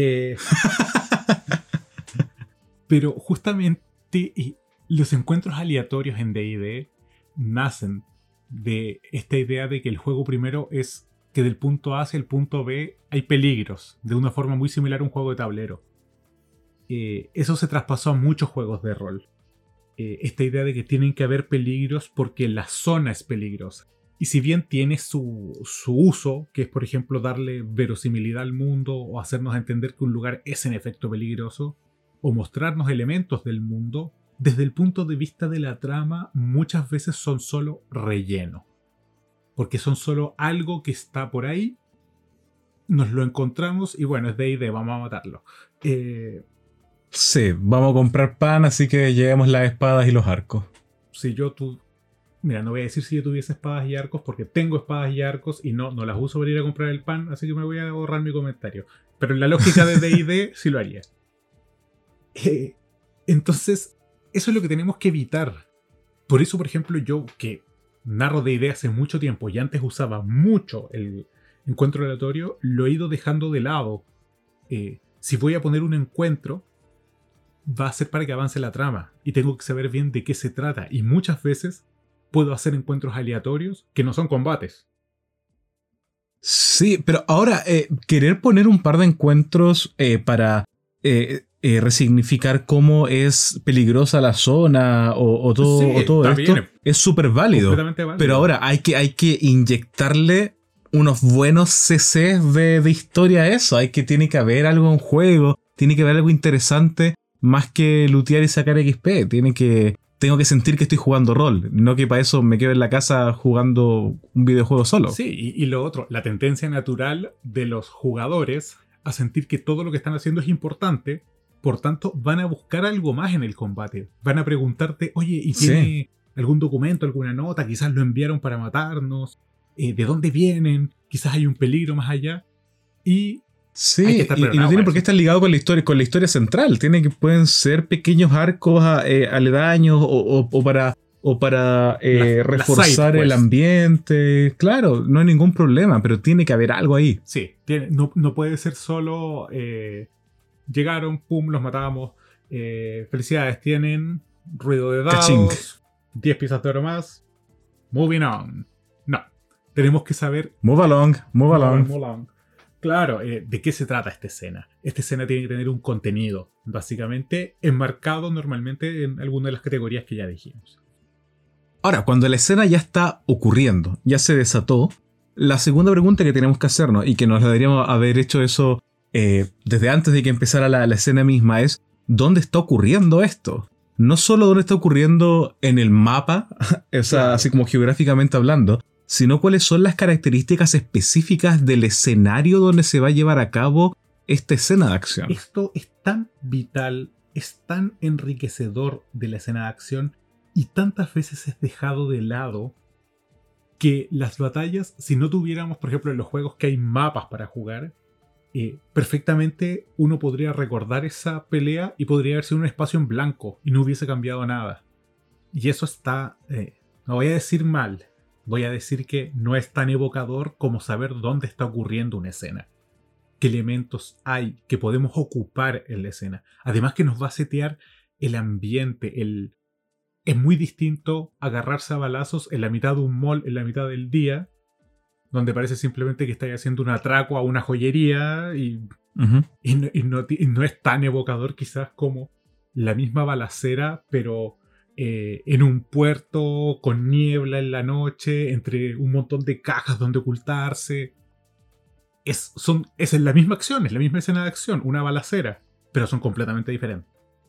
Pero justamente los encuentros aleatorios en D&D nacen de esta idea de que el juego primero es que del punto A hacia el punto B hay peligros, de una forma muy similar a un juego de tablero. Eso se traspasó a muchos juegos de rol. Esta idea de que tienen que haber peligros porque la zona es peligrosa. Y si bien tiene su uso, que es por ejemplo darle verosimilidad al mundo o hacernos entender que un lugar es en efecto peligroso, o mostrarnos elementos del mundo, desde el punto de vista de la trama muchas veces son solo relleno. Porque son solo algo que está por ahí, nos lo encontramos y bueno, es D&D, vamos a matarlo. Sí, vamos a comprar pan, así que llevemos las espadas y los arcos. Mira, no voy a decir si yo tuviese espadas y arcos, porque tengo espadas y arcos y no las uso para ir a comprar el pan, así que me voy a ahorrar mi comentario. Pero en la lógica de D&D sí lo haría. Entonces, eso es lo que tenemos que evitar. Por eso, por ejemplo, yo que narro D&D hace mucho tiempo y antes usaba mucho el encuentro aleatorio, lo he ido dejando de lado. Si voy a poner un encuentro, va a ser para que avance la trama y tengo que saber bien de qué se trata. Y muchas veces puedo hacer encuentros aleatorios que no son combates. Sí, pero ahora querer poner un par de encuentros para resignificar cómo es peligrosa la zona o todo esto es súper válido. Pero ahora hay que inyectarle unos buenos CCs de historia a eso. Tiene que haber algo en juego, tiene que haber algo interesante más que lootear y sacar XP. Tengo que sentir que estoy jugando rol, no que para eso me quedo en la casa jugando un videojuego solo. Sí, y lo otro, la tendencia natural de los jugadores a sentir que todo lo que están haciendo es importante, por tanto van a buscar algo más en el combate. Van a preguntarte, oye, ¿y tiene algún documento, alguna nota? Quizás lo enviaron para matarnos. ¿De dónde vienen? Quizás hay un peligro más allá. Y sí, y no tiene por qué estar ligado con la historia central. Pueden ser pequeños arcos aledaños o para reforzar el ambiente. Claro, no hay ningún problema, pero tiene que haber algo ahí. Sí, no puede ser solo llegaron, pum, los matamos. Felicidades, tienen ruido de dados, ¡caching! 10 piezas de oro más. Moving on. No, tenemos que saber. Move along. Claro, ¿de qué se trata esta escena? Esta escena tiene que tener un contenido, básicamente enmarcado normalmente en alguna de las categorías que ya dijimos. Ahora, cuando la escena ya está ocurriendo, ya se desató, la segunda pregunta que tenemos que hacernos, y que nos la deberíamos haber hecho eso desde antes de que empezara la escena misma, es ¿dónde está ocurriendo esto? No solo dónde está ocurriendo en el mapa, o sea, claro, así como geográficamente hablando, sino cuáles son las características específicas del escenario donde se va a llevar a cabo esta escena de acción. Esto es tan vital, es tan enriquecedor de la escena de acción y tantas veces es dejado de lado que las batallas, si no tuviéramos, por ejemplo, en los juegos que hay mapas para jugar, perfectamente uno podría recordar esa pelea y podría haber sido un espacio en blanco y no hubiese cambiado nada. Y eso está, no voy a decir mal, voy a decir que no es tan evocador como saber dónde está ocurriendo una escena. qué elementos hay que podemos ocupar en la escena. Además que nos va a setear el ambiente. Es muy distinto agarrarse a balazos en la mitad de un mall en la mitad del día, donde parece simplemente que estáis haciendo un atraco a una joyería y no es tan evocador quizás como la misma balacera, pero en un puerto con niebla en la noche, entre un montón de cajas donde ocultarse. Es la misma acción, es la misma escena de acción, una balacera, pero son completamente diferentes.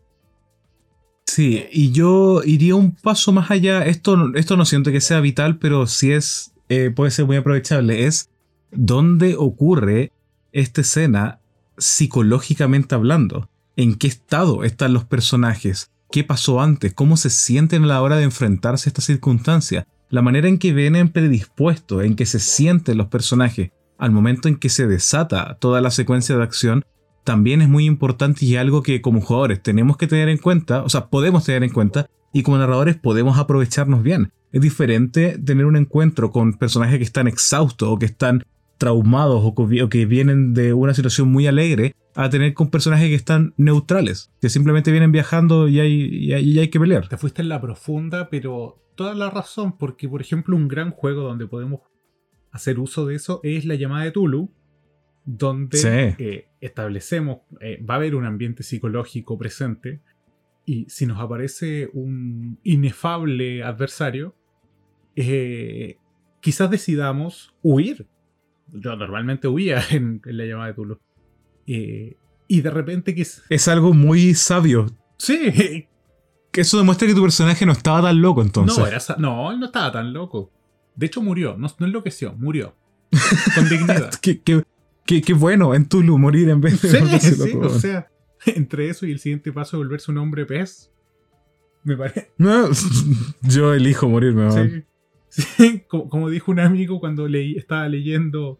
Sí, y yo iría un paso más allá. Esto no siento que sea vital, pero sí puede ser muy aprovechable. Es dónde ocurre esta escena psicológicamente hablando. ¿En qué estado están los personajes? ¿Qué pasó antes? ¿Cómo se sienten a la hora de enfrentarse a esta circunstancia? La manera en que vienen predispuestos, en que se sienten los personajes al momento en que se desata toda la secuencia de acción, también es muy importante y algo que como jugadores tenemos que tener en cuenta, o sea, podemos tener en cuenta, y como narradores podemos aprovecharnos bien. Es diferente tener un encuentro con personajes que están exhaustos o que están traumados o que vienen de una situación muy alegre, a tener con personajes que están neutrales, que simplemente vienen viajando y hay que pelear. Te fuiste en la profunda, pero toda la razón, porque por ejemplo un gran juego donde podemos hacer uso de eso es La Llamada de Tulu, donde establecemos, va a haber un ambiente psicológico presente, y si nos aparece un inefable adversario, quizás decidamos huir. Yo normalmente huía en La Llamada de Tulu. Y de repente es algo muy sabio. Sí. Que eso demuestra que tu personaje no estaba tan loco entonces. No, él no estaba tan loco. De hecho murió, no enloqueció, murió. Con dignidad. Qué bueno en Tulu morir en vez de volverse loco. O sea, entre eso y el siguiente paso de volverse un hombre pez, me parece. No, yo elijo morirme. Sí, como dijo un amigo cuando estaba leyendo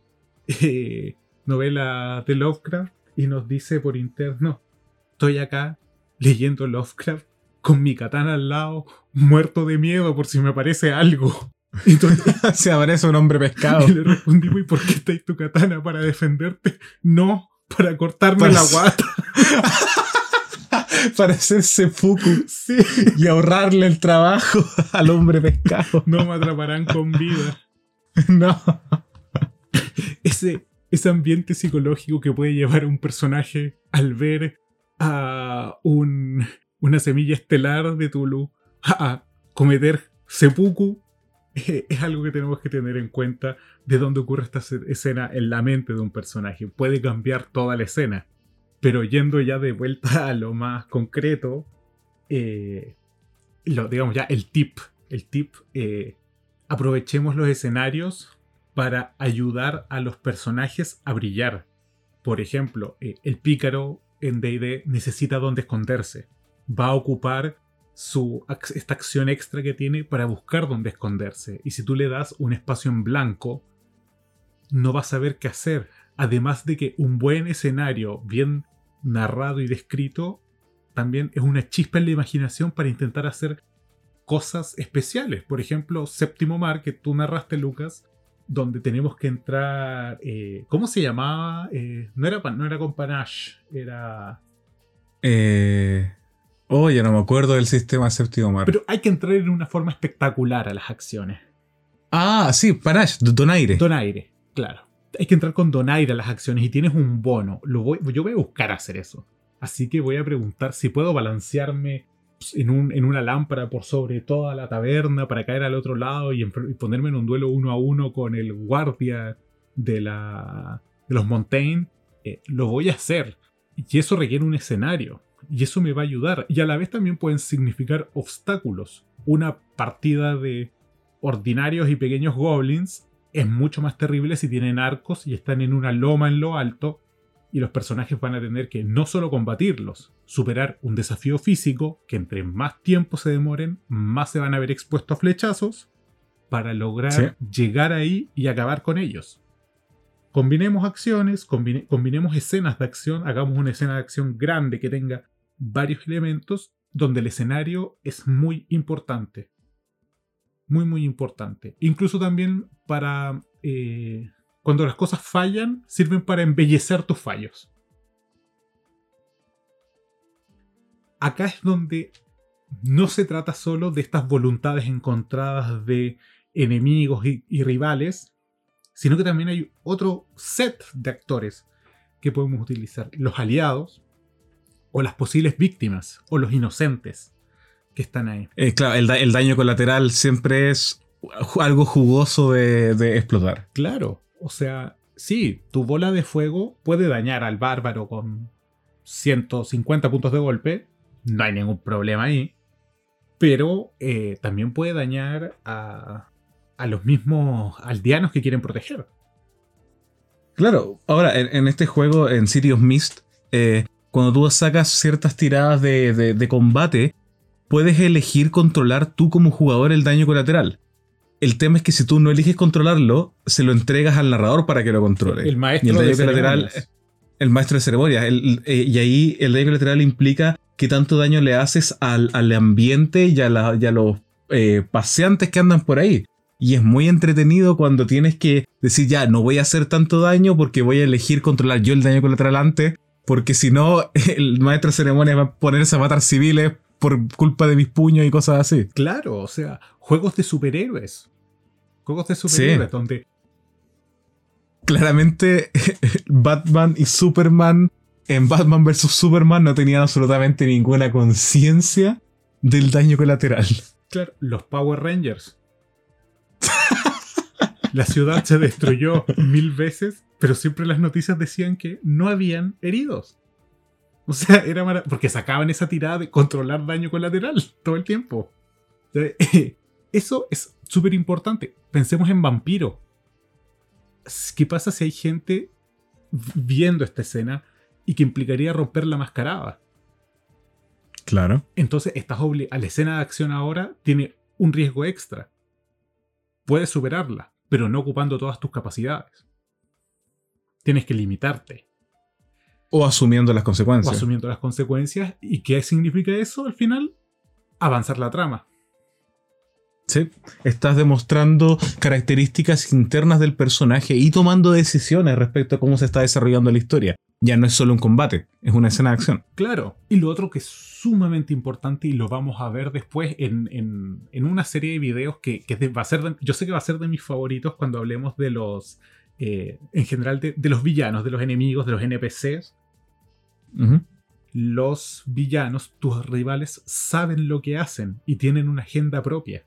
novela de Lovecraft y nos dice por interno: estoy acá leyendo Lovecraft con mi katana al lado, muerto de miedo por si me aparece algo. Entonces, se aparece un hombre pescado. Y le respondí: ¿y por qué estáis tu katana? ¿Para defenderte? No, para cortarme la guata. Para hacer seppuku. Sí. Y ahorrarle el trabajo al hombre pescado. No me atraparán con vida. No. Ese ambiente psicológico que puede llevar a un personaje al ver a una semilla estelar de Tulu a cometer seppuku, es algo que tenemos que tener en cuenta de dónde ocurre esta escena en la mente de un personaje. Puede cambiar toda la escena, pero yendo ya de vuelta a lo más concreto, digamos ya el tip, aprovechemos los escenarios para ayudar a los personajes a brillar. Por ejemplo, el pícaro en D&D necesita dónde esconderse. Va a ocupar esta acción extra que tiene para buscar dónde esconderse. Y si tú le das un espacio en blanco, no va a saber qué hacer. Además de que un buen escenario, bien narrado y descrito, también es una chispa en la imaginación para intentar hacer cosas especiales. Por ejemplo, Séptimo Mar, que tú narraste, Lucas, donde tenemos que entrar... ¿cómo se llamaba? No era con panache, era... Ya no me acuerdo del sistema Séptimo Mar. Pero hay que entrar en una forma espectacular a las acciones. Ah, sí, panache, donaire. Donaire, claro. Hay que entrar con donaire a las acciones y tienes un bono. Yo voy a buscar hacer eso. Así que voy a preguntar si puedo balancearme en una lámpara por sobre toda la taberna para caer al otro lado y ponerme en un duelo 1-1 con el guardia de los Montaigne. Lo voy a hacer. Y eso requiere un escenario. Y eso me va a ayudar. Y a la vez también pueden significar obstáculos. Una partida de ordinarios y pequeños goblins es mucho más terrible si tienen arcos y están en una loma en lo alto, y los personajes van a tener que no solo combatirlos, superar un desafío físico que entre más tiempo se demoren, más se van a ver expuestos a flechazos para lograr llegar ahí y acabar con ellos. Combinemos acciones, combinemos escenas de acción, hagamos una escena de acción grande que tenga varios elementos donde el escenario es muy importante. Muy, muy importante. Incluso también para Cuando las cosas fallan, sirven para embellecer tus fallos. Acá es donde no se trata solo de estas voluntades encontradas de enemigos y rivales, sino que también hay otro set de actores que podemos utilizar. Los aliados, o las posibles víctimas, o los inocentes que están ahí. Claro, el daño colateral siempre es algo jugoso de explotar. Claro, o sea, sí, tu bola de fuego puede dañar al bárbaro con 150 puntos de golpe, no hay ningún problema ahí, pero también puede dañar a los mismos aldeanos que quieren proteger. Claro, ahora en este juego, en City of Mist, cuando tú sacas ciertas tiradas de combate, puedes elegir controlar tú como jugador el daño colateral. El tema es que si tú no eliges controlarlo, se lo entregas al narrador para que lo controle. El maestro y el daño de colateral, ceremonias. el maestro de ceremonias. Y ahí el daño colateral implica qué tanto daño le haces al ambiente y a los paseantes que andan por ahí. Y es muy entretenido cuando tienes que decir, ya, no voy a hacer tanto daño porque voy a elegir controlar yo el daño colateral antes, porque si no, el maestro de ceremonias va a ponerse a matar civiles por culpa de mis puños y cosas así. Claro, o sea, juegos de superhéroes. Juegos de superhéroes Sí. donde... Claramente, Batman y Superman en Batman vs. Superman no tenían absolutamente ninguna conciencia del daño colateral. Claro, los Power Rangers. La ciudad se destruyó 1000 veces, pero siempre las noticias decían que no habían heridos. O sea, era porque sacaban esa tirada de controlar daño colateral todo el tiempo. Eso es súper importante. Pensemos en Vampiro. ¿Qué pasa si hay gente viendo esta escena y que implicaría romper la mascarada? Claro. Entonces, a la escena de acción ahora tiene un riesgo extra. Puedes superarla, pero no ocupando todas tus capacidades. Tienes que limitarte. O asumiendo las O consecuencias. asumiendo las consecuencias. ¿Y qué significa eso al final? Avanzar la trama. Sí. Estás demostrando características internas del personaje y tomando decisiones respecto a cómo se está desarrollando la historia. Ya no es solo un combate, es una escena de acción. Claro. Y lo otro que es sumamente importante, y lo vamos a ver después en una serie de videos que va a ser yo sé que va a ser de mis favoritos cuando hablemos de los... en general de los villanos, de los enemigos, de los NPCs. Uh-huh. Los villanos, tus rivales, saben lo que hacen y tienen una agenda propia.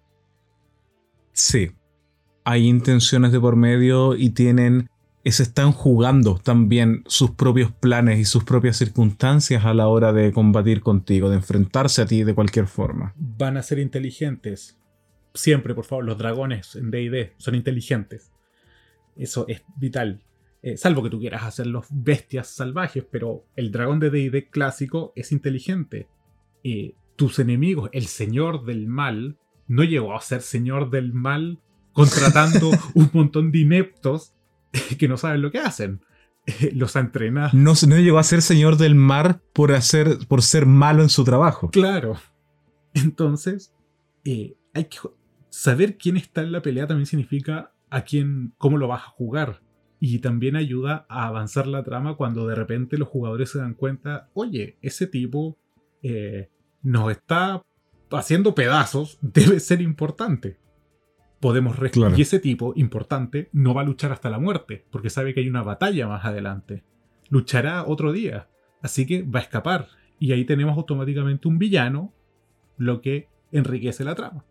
Sí. Hay intenciones de por medio y se están jugando también sus propios planes y sus propias circunstancias a la hora de combatir contigo, de enfrentarse a ti de cualquier forma. Van a ser inteligentes. Siempre, por favor, los dragones en D&D son inteligentes. Eso es vital. Salvo que tú quieras hacerlos bestias salvajes, pero el dragón de D&D clásico es inteligente. Tus enemigos, el señor del mal, no llegó a ser señor del mal contratando un montón de ineptos que no saben lo que hacen. Los ha entrenado. No llegó a ser señor del mar por ser malo en su trabajo. Claro. Entonces, hay que saber quién está en la pelea también significa cómo lo vas a jugar. Y también ayuda a avanzar la trama cuando de repente los jugadores se dan cuenta, oye, ese tipo nos está haciendo pedazos, debe ser importante. Claro. Y ese tipo, importante, no va a luchar hasta la muerte, porque sabe que hay una batalla más adelante. Luchará otro día, así que va a escapar. Y ahí tenemos automáticamente un villano, lo que enriquece la trama.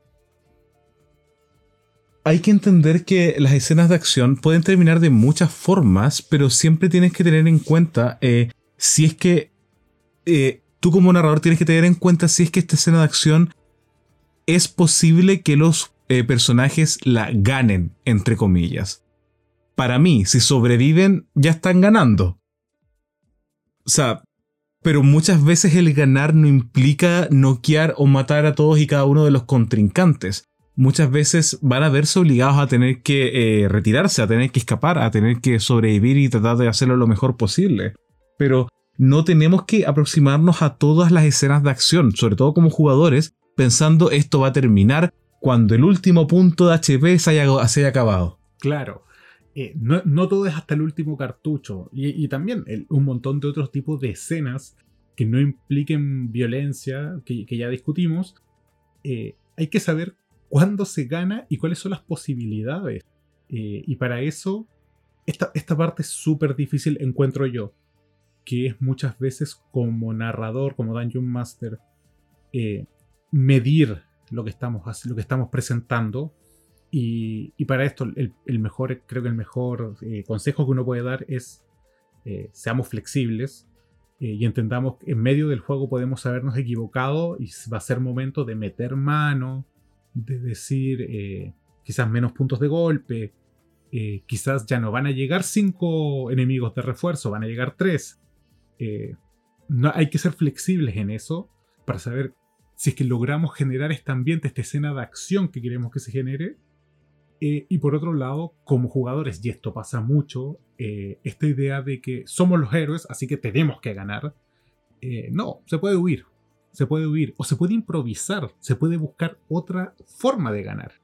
Hay que entender que las escenas de acción pueden terminar de muchas formas, pero siempre tienes que tener en cuenta si es que tú como narrador tienes que tener en cuenta si es que esta escena de acción es posible que los personajes la ganen, entre comillas. Para mí, si sobreviven, ya están ganando. O sea, pero muchas veces el ganar no implica noquear o matar a todos y cada uno de los contrincantes. Muchas veces van a verse obligados a tener que retirarse, a tener que escapar, a tener que sobrevivir y tratar de hacerlo lo mejor posible. Pero no tenemos que aproximarnos a todas las escenas de acción, sobre todo como jugadores, pensando esto va a terminar cuando el último punto de HP se haya acabado. Claro. no todo es hasta el último cartucho. Y también un montón de otros tipos de escenas que no impliquen violencia, que ya discutimos. Hay que saber cuándo se gana y cuáles son las posibilidades. Y para eso, esta parte es súper difícil, encuentro yo. Que es muchas veces como narrador, como Dungeon Master, medir lo que estamos presentando. Y para esto, creo que el mejor consejo que uno puede dar es seamos flexibles y entendamos que en medio del juego podemos habernos equivocado y va a ser momento de meter mano, de decir quizás menos puntos de golpe, quizás ya no van a llegar 5 enemigos de refuerzo, van a llegar 3. No, hay que ser flexibles en eso para saber si es que logramos generar este ambiente, esta escena de acción que queremos que se genere. Y por otro lado, como jugadores, y esto pasa mucho, esta idea de que somos los héroes, así que tenemos que ganar. No, se puede huir o se puede improvisar, se puede buscar otra forma de ganar.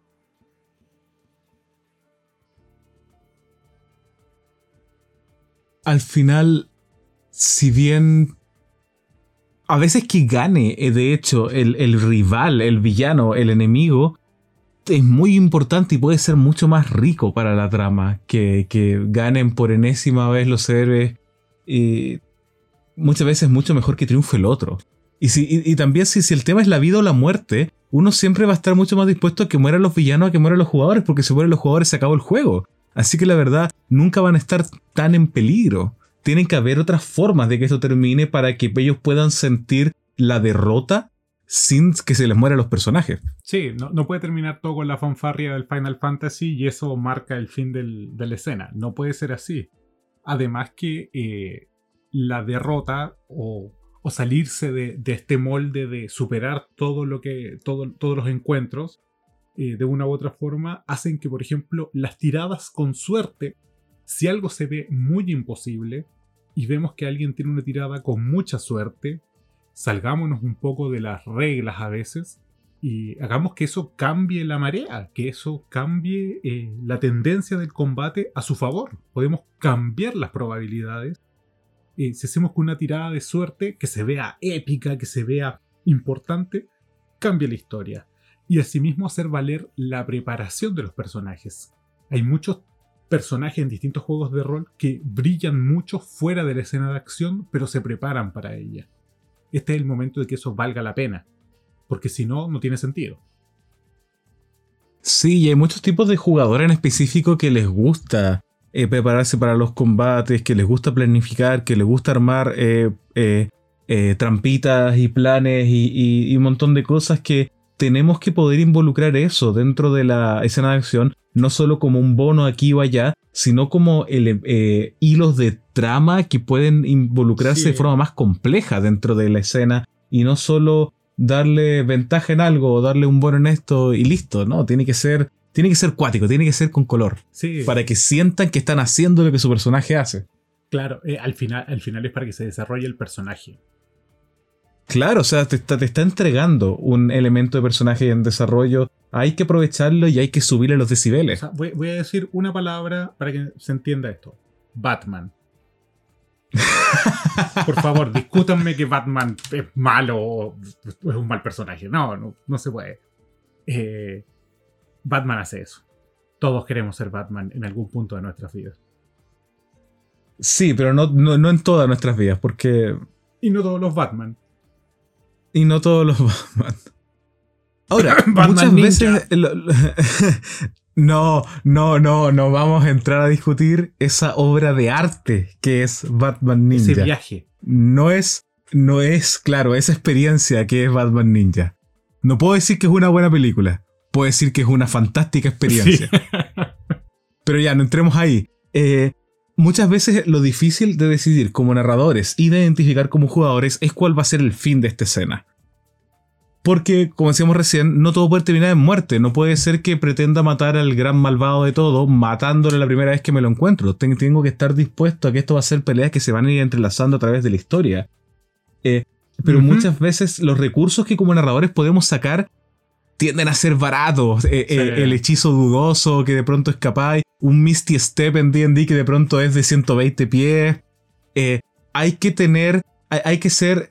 Al final, si bien a veces que gane, de hecho, el rival, el villano, el enemigo, es muy importante y puede ser mucho más rico para la trama que ganen por enésima vez los héroes, y muchas veces mucho mejor que triunfe el otro. Y también si el tema es la vida o la muerte, uno siempre va a estar mucho más dispuesto a que mueran los villanos a que mueran los jugadores, porque si mueren los jugadores se acabó el juego. Así que la verdad, nunca van a estar tan en peligro. Tienen que haber otras formas de que esto termine para que ellos puedan sentir la derrota sin que se les mueran los personajes. Sí, no puede terminar todo con la fanfarria del Final Fantasy y eso marca el fin de la escena. No puede ser así. Además que la derrota o salirse de este molde de superar todos los encuentros de una u otra forma hacen que, por ejemplo, las tiradas con suerte, si algo se ve muy imposible y vemos que alguien tiene una tirada con mucha suerte, salgámonos un poco de las reglas a veces y hagamos que eso cambie la marea, que eso cambie la tendencia del combate a su favor. Podemos cambiar las probabilidades. Si hacemos con una tirada de suerte que se vea épica, que se vea importante, cambia la historia. Y asimismo hacer valer la preparación de los personajes. Hay muchos personajes en distintos juegos de rol que brillan mucho fuera de la escena de acción, pero se preparan para ella. Este es el momento de que eso valga la pena, porque si no, no tiene sentido. Sí, y hay muchos tipos de jugadores en específico que les gusta prepararse para los combates, que les gusta planificar, que les gusta armar trampitas y planes y un montón de cosas que tenemos que poder involucrar eso dentro de la escena de acción, no solo como un bono aquí o allá, sino como hilos de trama que pueden involucrarse de forma más compleja dentro de la escena y no solo darle ventaja en algo o darle un bono en esto y listo, ¿no? Tiene que ser cuático, tiene que ser con color, sí, para que sientan que están haciendo lo que su personaje hace. Claro, al final es para que se desarrolle el personaje. Claro, o sea, te está entregando un elemento de personaje en desarrollo. Hay que aprovecharlo y hay que subirle los decibeles. O sea, voy a decir una palabra para que se entienda esto. Batman. Por favor, discútanme que Batman es malo o es un mal personaje. No se puede. Batman hace eso. Todos queremos ser Batman en algún punto de nuestras vidas. Sí, pero no en todas nuestras vidas, porque... Y no todos los Batman. Y no todos los Batman. Ahora, Batman muchas Ninja. veces... No vamos a entrar a discutir esa obra de arte que es Batman Ninja. Ese viaje. No es, claro, esa experiencia que es Batman Ninja. No puedo decir que es una buena película. Puedo decir que es una fantástica experiencia. Sí. Pero ya, no entremos ahí. Muchas veces lo difícil de decidir como narradores y de identificar como jugadores es cuál va a ser el fin de esta escena. Porque, como decíamos recién, no todo puede terminar en muerte. No puede ser que pretenda matar al gran malvado de todo matándole la primera vez que me lo encuentro. Tengo que estar dispuesto a que esto va a ser peleas que se van a ir entrelazando a través de la historia. Pero muchas veces los recursos que como narradores podemos sacar tienden a ser baratos. El hechizo dudoso que de pronto escapáis. un Misty Step en D&D que de pronto es de 120 pies. Hay que tener... Hay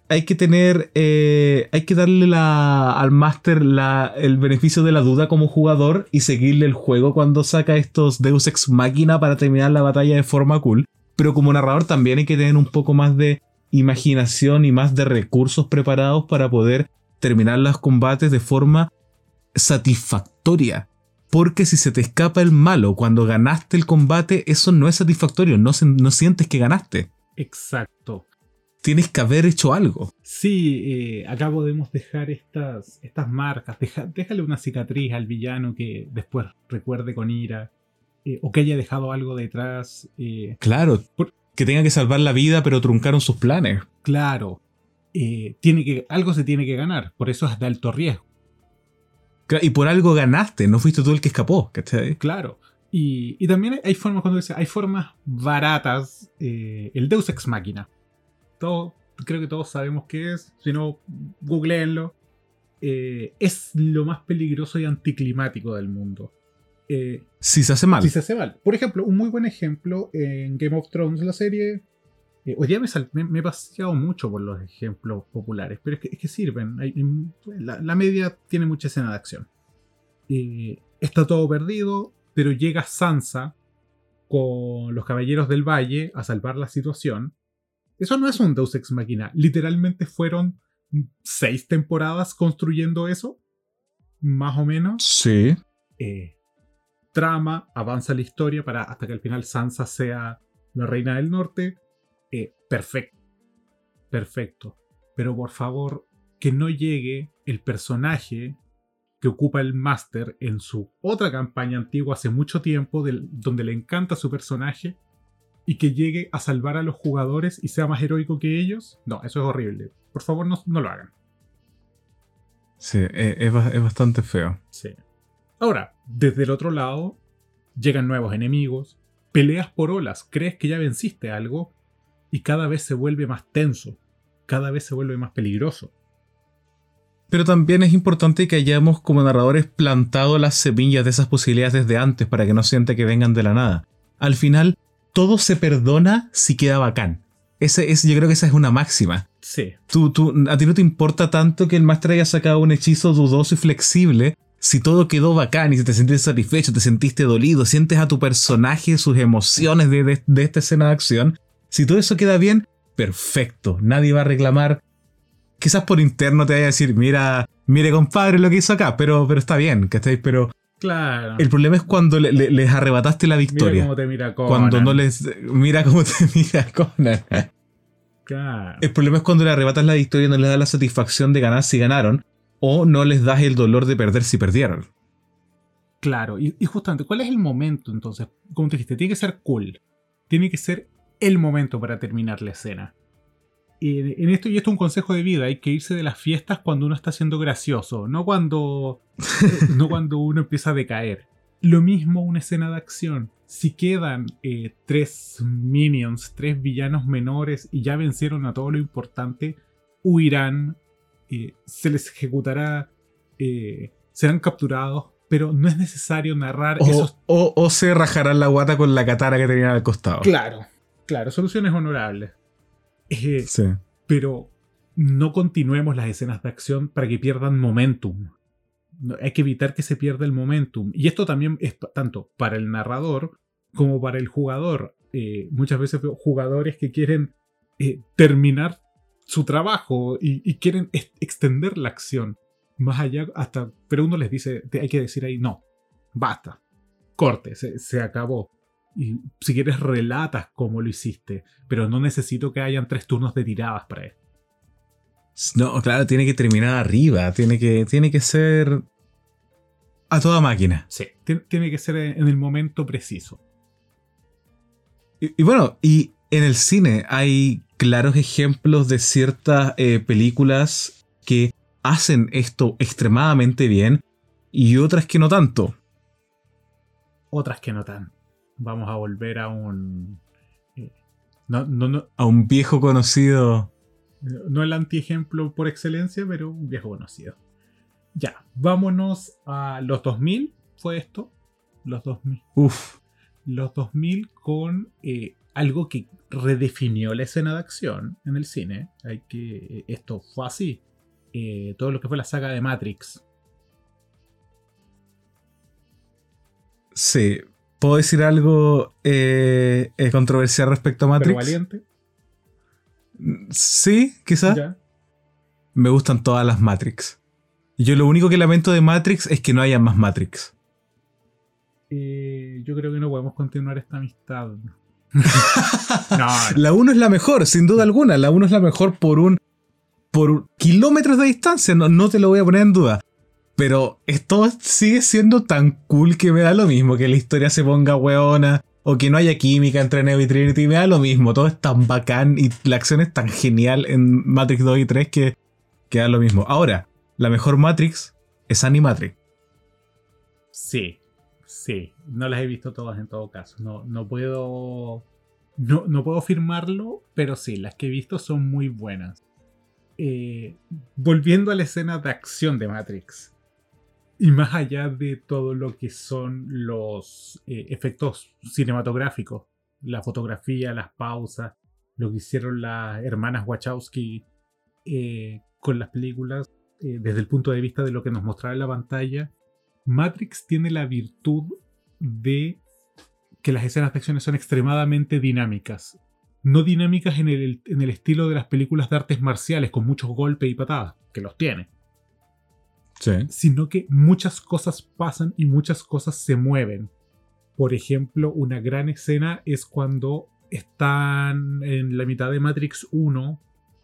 que darle al máster el beneficio de la duda como jugador y seguirle el juego cuando saca estos Deus Ex Machina para terminar la batalla de forma cool. Pero como narrador también hay que tener un poco más de imaginación y más de recursos preparados para poder terminar los combates de forma satisfactoria. Porque si se te escapa el malo cuando ganaste el combate, eso no es satisfactorio, no sientes que ganaste. Exacto. Tienes que haber hecho algo. Sí, acá podemos dejar estas marcas. Déjale una cicatriz al villano que después recuerde con ira. O que haya dejado algo detrás. Claro, que tenga que salvar la vida, pero truncaron sus planes. Claro. Algo se tiene que ganar. Por eso es de alto riesgo. Y por algo ganaste, no fuiste tú el que escapó, ¿cachai? Claro. Y también hay formas, cuando dice, hay formas baratas. El Deus Ex Machina. Creo que todos sabemos qué es. Si no, googleenlo. Es lo más peligroso y anticlimático del mundo. Si se hace mal. Si se hace mal. Por ejemplo, un muy buen ejemplo en Game of Thrones, la serie. Hoy día me he paseado mucho por los ejemplos populares, pero es que sirven. La media tiene mucha escena de acción. Está todo perdido, pero llega Sansa con los Caballeros del Valle a salvar la situación. Eso no es un Deus Ex Machina. Literalmente fueron 6 temporadas construyendo eso. Más o menos. Sí. Trama, avanza la historia hasta que al final Sansa sea la reina del norte. Perfecto. Perfecto. Pero por favor, que no llegue el personaje que ocupa el máster en su otra campaña antigua hace mucho tiempo, donde le encanta su personaje, y que llegue a salvar a los jugadores y sea más heroico que ellos. No, eso es horrible. Por favor, no lo hagan. Sí, es bastante feo. Sí. Ahora, desde el otro lado, llegan nuevos enemigos, peleas por olas, crees que ya venciste algo, y cada vez se vuelve más tenso, cada vez se vuelve más peligroso. Pero también es importante que hayamos como narradores plantado las semillas de esas posibilidades desde antes para que no sienta que vengan de la nada. Al final, todo se perdona si queda bacán. Yo creo que esa es una máxima. Sí. A ti no te importa tanto que el máster haya sacado un hechizo dudoso y flexible si todo quedó bacán y si te sentiste satisfecho, te sentiste dolido, sientes a tu personaje, sus emociones de esta escena de acción. Si todo eso queda bien, perfecto. Nadie va a reclamar. Quizás por interno te vaya a decir, mire compadre lo que hizo acá, pero está bien, ¿cachai? Pero claro. El problema es cuando les arrebataste la victoria. Mira cómo te mira Conan. Cuando no les... Mira cómo te mira Conan. Claro. El problema es cuando le arrebatas la victoria y no les das la satisfacción de ganar si ganaron, o no les das el dolor de perder si perdieron. Claro, y justamente, ¿cuál es el momento entonces? Como te dijiste, tiene que ser cool. Tiene que ser el momento para terminar la escena. Y esto es un consejo de vida, hay que irse de las fiestas cuando uno está siendo gracioso, no cuando uno empieza a decaer. Lo mismo una escena de acción. Si quedan 3 minions, 3 villanos menores y ya vencieron a todo lo importante, huirán, se les ejecutará, serán capturados, pero no es necesario narrar esos... O se rajarán la guata con la katana que tenían al costado. Claro, soluciones honorables. Sí. Pero no continuemos las escenas de acción para que pierdan momentum. Hay que evitar que se pierda el momentum. Y esto también es tanto para el narrador como para el jugador. Muchas veces veo jugadores que quieren terminar su trabajo y quieren extender la acción más allá, pero uno les dice, hay que decir ahí, no, basta, corte, se acabó. Y si quieres relatas cómo lo hiciste, pero no necesito que hayan 3 turnos de tiradas para esto. No, claro, tiene que terminar arriba, tiene que ser a toda máquina. Sí, tiene que ser en el momento preciso. Y bueno, y en el cine hay claros ejemplos de ciertas películas que hacen esto extremadamente bien y otras que no tanto. Otras que no tanto. Vamos a volver a un... a un viejo conocido. No el antiejemplo por excelencia, pero un viejo conocido. Ya, vámonos a los 2000. ¿Fue esto? Los 2000. Uf. los 2000 con algo que redefinió la escena de acción en el cine. Esto fue así. Todo lo que fue la saga de Matrix. Sí. ¿Puedo decir algo controversial respecto a Matrix? Pero valiente. Sí, quizás. Ya. Me gustan todas las Matrix. Yo lo único que lamento de Matrix es que no haya más Matrix. Yo creo que no podemos continuar esta amistad. No. La 1 es la mejor, sin duda alguna. La 1 es la mejor por kilómetros de distancia. No te lo voy a poner en duda. Pero esto sigue siendo tan cool que me da lo mismo que la historia se ponga hueona o que no haya química entre Neo y Trinity. Me da lo mismo. Todo es tan bacán y la acción es tan genial en Matrix 2 y 3 que da lo mismo. Ahora, la mejor Matrix es Animatrix. Sí. No las he visto todas en todo caso. No puedo afirmarlo, pero sí, las que he visto son muy buenas. Volviendo a la escena de acción de Matrix. Y más allá de todo lo que son los efectos cinematográficos, la fotografía, las pausas, lo que hicieron las hermanas Wachowski con las películas, desde el punto de vista de lo que nos mostraba en la pantalla, Matrix tiene la virtud de que las escenas de acción son extremadamente dinámicas. No dinámicas en el estilo de las películas de artes marciales, con muchos golpes y patadas, que los tiene. Sí. Sino que muchas cosas pasan y muchas cosas se mueven. Por ejemplo, una gran escena es cuando están en la mitad de Matrix 1,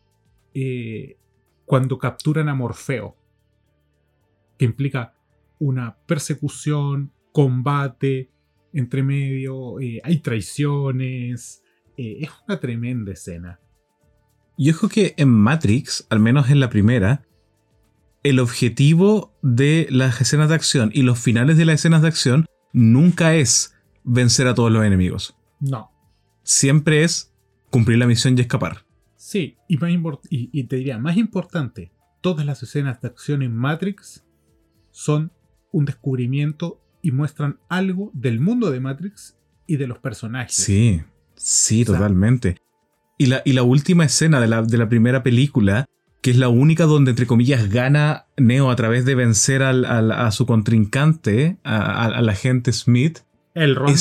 cuando capturan a Morfeo, que implica una persecución, combate, entre medio, hay traiciones, es una tremenda escena. Y ojo que en Matrix, al menos en la primera, el objetivo de las escenas de acción y los finales de las escenas de acción nunca es vencer a todos los enemigos. No. Siempre es cumplir la misión y escapar. Sí, y te diría, más importante, todas las escenas de acción en Matrix son un descubrimiento y muestran algo del mundo de Matrix y de los personajes. Sí, totalmente. Y la última escena de la primera película, que es la única donde, entre comillas, gana Neo a través de vencer a su contrincante, al agente Smith. El Ron.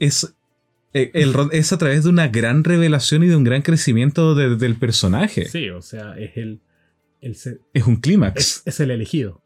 Es a través de una gran revelación y de un gran crecimiento del personaje. Sí, o sea, es un clímax. Es el elegido.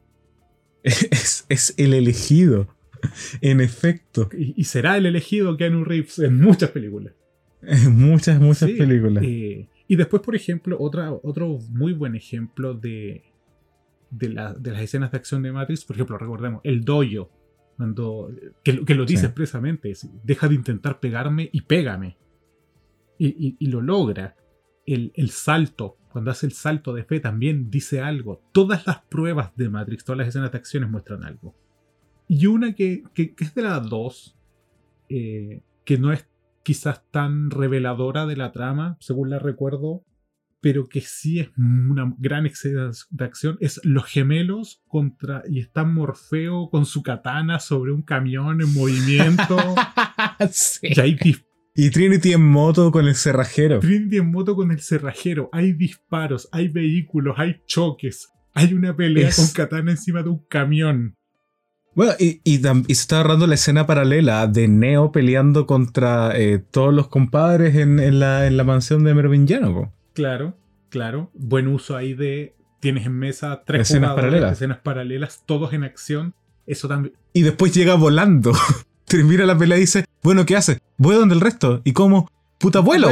Es el elegido. En efecto. Y será el elegido Keanu Reeves en muchas películas. En muchas sí, películas. Y después, por ejemplo, otro muy buen ejemplo de las escenas de acción de Matrix, por ejemplo, recordemos, el dojo, que lo dice expresamente, deja de intentar pegarme y pégame. Y lo logra. El salto, cuando hace el salto de fe, también dice algo. Todas las pruebas de Matrix, todas las escenas de acciones muestran algo. Y una que es de las dos, que no es quizás tan reveladora de la trama, según la recuerdo, pero que sí es una gran escena de acción, es los gemelos y está Morfeo con su katana sobre un camión en movimiento. Sí. Y Trinity en moto con el cerrajero. Hay disparos, hay vehículos, hay choques, hay una pelea con katana encima de un camión. Bueno, y se está agarrando la escena paralela de Neo peleando contra todos los compadres en la mansión de Merovingiano. Claro. Buen uso ahí tienes en mesa 3 escenas paralelas, todos en acción. Eso también. Y después llega volando. Termina la pelea y dice, bueno, ¿qué hace? Voy donde el resto. ¿Y cómo? ¡Puta vuelo!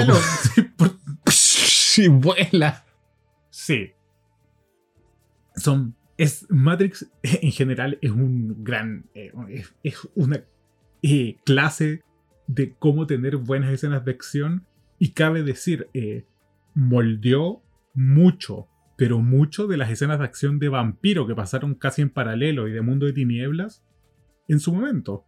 Sí, vuela. Sí. Matrix en general es un gran. Es una clase de cómo tener buenas escenas de acción. Y cabe decir, moldeó mucho, pero mucho de las escenas de acción de vampiro que pasaron casi en paralelo y de Mundo de Tinieblas en su momento.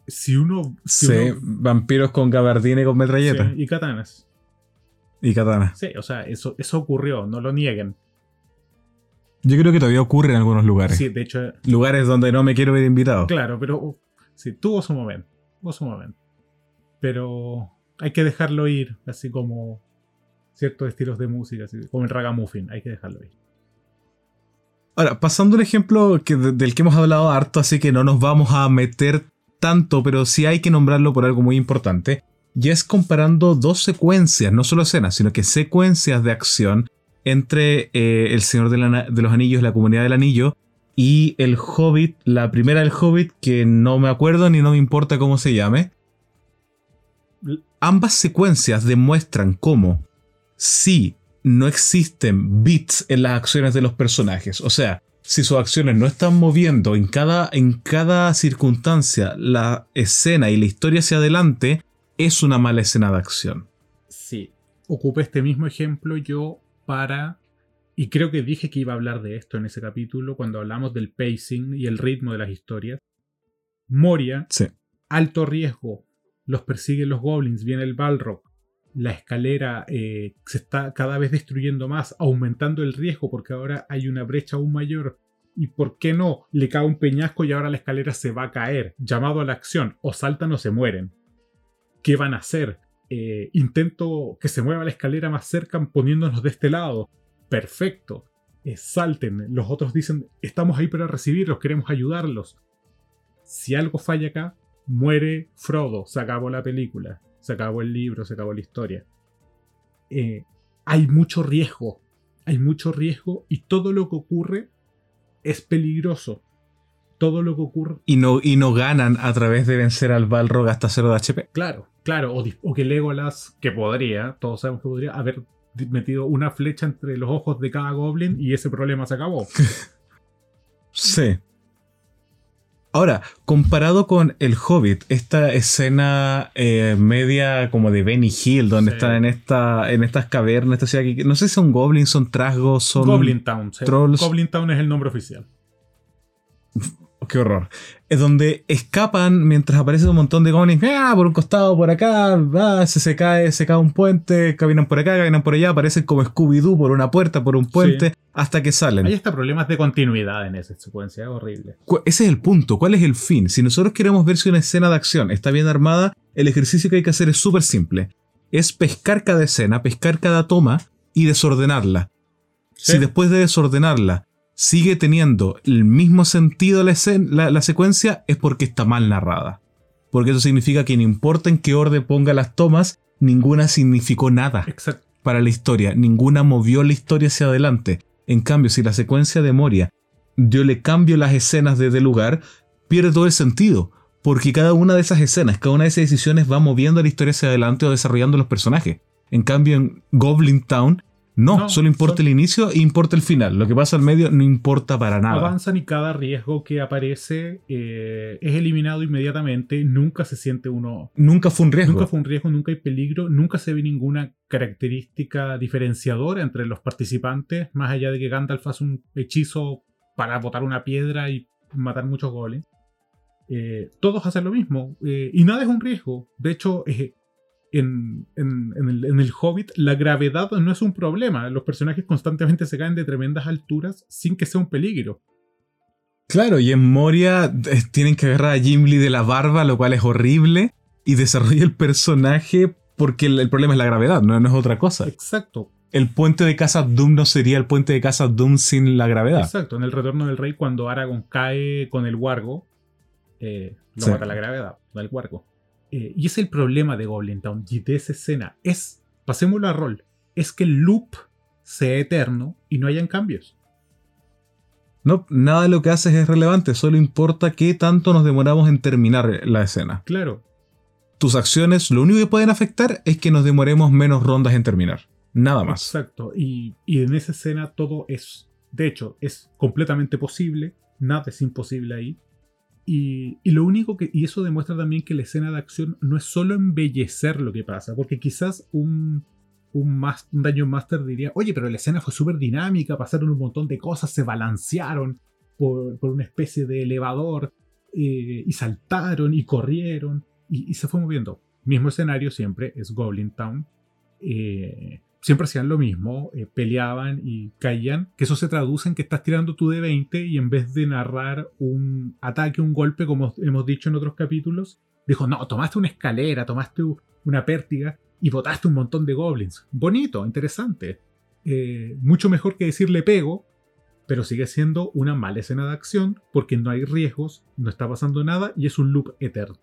Vampiros con gabardina y con metralleta. Sí, y katanas. Sí, o sea, eso ocurrió, no lo nieguen. Yo creo que todavía ocurre en algunos lugares. Sí, de hecho. Lugares donde no me quiero ver invitado. Claro, pero sí, tuvo su momento. pero hay que dejarlo ir, así como ciertos estilos de música, así como el ragamuffin, hay que dejarlo ir. Ahora, pasando al ejemplo del que hemos hablado harto, así que no nos vamos a meter tanto, pero sí hay que nombrarlo por algo muy importante, y es comparando dos secuencias, no solo escenas, sino que secuencias de acción entre El Señor de los Anillos, la Comunidad del Anillo, y El Hobbit, la primera del Hobbit, que no me acuerdo ni no me importa cómo se llame. Ambas secuencias demuestran cómo, si no existen bits en las acciones de los personajes, o sea, si sus acciones no están moviendo en cada circunstancia la escena y la historia hacia adelante, es una mala escena de acción. Sí, ocupé este mismo ejemplo yo para... Y creo que dije que iba a hablar de esto en ese capítulo cuando hablamos del pacing y el ritmo de las historias. Moria, Sí. alto riesgo, los persiguen los goblins, viene el Balrog, la escalera se está cada vez destruyendo más, aumentando el riesgo porque ahora hay una brecha aún mayor. Y por qué no, le cae un peñasco y ahora la escalera se va a caer. Llamado a la acción, o saltan o se mueren. ¿Qué van a hacer? Intento que se mueva la escalera más cerca poniéndonos de este lado. Perfecto. Salten. Los otros dicen, estamos ahí para recibirlos, queremos ayudarlos. Si algo falla acá, muere Frodo. Se acabó la película. Se acabó el libro, se acabó la historia. Hay mucho riesgo. Hay mucho riesgo y todo lo que ocurre es peligroso. Todo lo que ocurre... Y no ganan a través de vencer al Balrog hasta 0 de HP. Claro. O que Legolas, que podría, todos sabemos que podría, haber metido una flecha entre los ojos de cada goblin y ese problema se acabó. Sí. Ahora, comparado con El Hobbit, esta escena media como de Benny Hill, donde Sí. están en estas cavernas, esta ciudad que no sé si son goblins, son trasgos, son Goblin Town. trolls. Goblin Town es el nombre oficial. Qué horror. Es donde escapan mientras aparece un montón de goblins. Por un costado, por acá. Se cae un puente. Caminan por acá, caminan por allá. Aparecen como Scooby-Doo por una puerta, por un puente. Sí. Hasta que salen. Hay hasta problemas de continuidad en esa secuencia. Es horrible. Ese es el punto. ¿Cuál es el fin? Si nosotros queremos ver si una escena de acción está bien armada, el ejercicio que hay que hacer es súper simple. Es pescar cada escena, pescar cada toma y desordenarla. Sí. Si después de desordenarla sigue teniendo el mismo sentido la secuencia, es porque está mal narrada. Porque eso significa que no importa en qué orden ponga las tomas, ninguna significó nada. Exacto. Para la historia. Ninguna movió la historia hacia adelante. En cambio, si la secuencia de Moria yo le cambio las escenas de lugar, pierde todo el sentido. Porque cada una de esas escenas, cada una de esas decisiones va moviendo la historia hacia adelante o desarrollando los personajes. En cambio, en Goblin Town, no, solo importa el inicio e importa el final. Lo que pasa al medio no importa para nada. Avanzan y cada riesgo que aparece es eliminado inmediatamente. Nunca se siente uno... Nunca fue un riesgo. Nunca fue un riesgo, nunca hay peligro. Nunca se ve ninguna característica diferenciadora entre los participantes. Más allá de que Gandalf hace un hechizo para botar una piedra y matar muchos golems. Todos hacen lo mismo. Y nada es un riesgo. De hecho... En el Hobbit la gravedad no es un problema. Los personajes constantemente se caen de tremendas alturas sin que sea un peligro. Claro, y en Moria tienen que agarrar a Gimli de la barba, lo cual es horrible, y desarrolla el personaje porque el problema es la gravedad, no es otra cosa. Exacto. El puente de Khazad Dûm no sería el puente de Khazad Dûm sin la gravedad. Exacto, en el Retorno del Rey cuando Aragorn cae con el wargo, lo mata la gravedad, no el wargo. Y es el problema de Goblin Town y de esa escena. Pasémoslo a rol, es que el loop sea eterno y no hayan cambios. No, nada de lo que haces es relevante, solo importa qué tanto nos demoramos en terminar la escena. Claro. Tus acciones, lo único que pueden afectar es que nos demoremos menos rondas en terminar. Nada más. Exacto, y en esa escena todo es, de hecho, es completamente posible, nada es imposible ahí. Y lo único que... Y eso demuestra también que la escena de acción no es solo embellecer lo que pasa. Porque quizás un Dungeon Master diría, oye, pero la escena fue súper dinámica, pasaron un montón de cosas, se balancearon por una especie de elevador, y saltaron y corrieron, y se fue moviendo. Mismo escenario siempre, es Goblin Town. Siempre hacían lo mismo, peleaban y caían, que eso se traduce en que estás tirando tu D20 y en vez de narrar un ataque, un golpe, como hemos dicho en otros capítulos, Dijo, no, tomaste una escalera, tomaste una pértiga y botaste un montón de goblins. Bonito, interesante. Mucho mejor que decirle pego, pero sigue siendo una mala escena de acción porque no hay riesgos, no está pasando nada y es un loop eterno.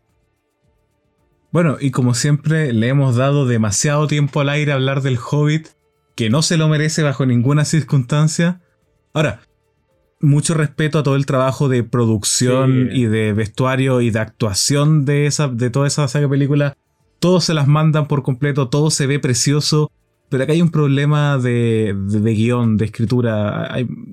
Bueno, y como siempre le hemos dado demasiado tiempo al aire a hablar del Hobbit, que no se lo merece bajo ninguna circunstancia. Ahora, mucho respeto a todo el trabajo de producción y de vestuario y de actuación de toda esa saga de películas. Todos se las mandan por completo, todo se ve precioso, pero acá hay un problema de guión, de escritura.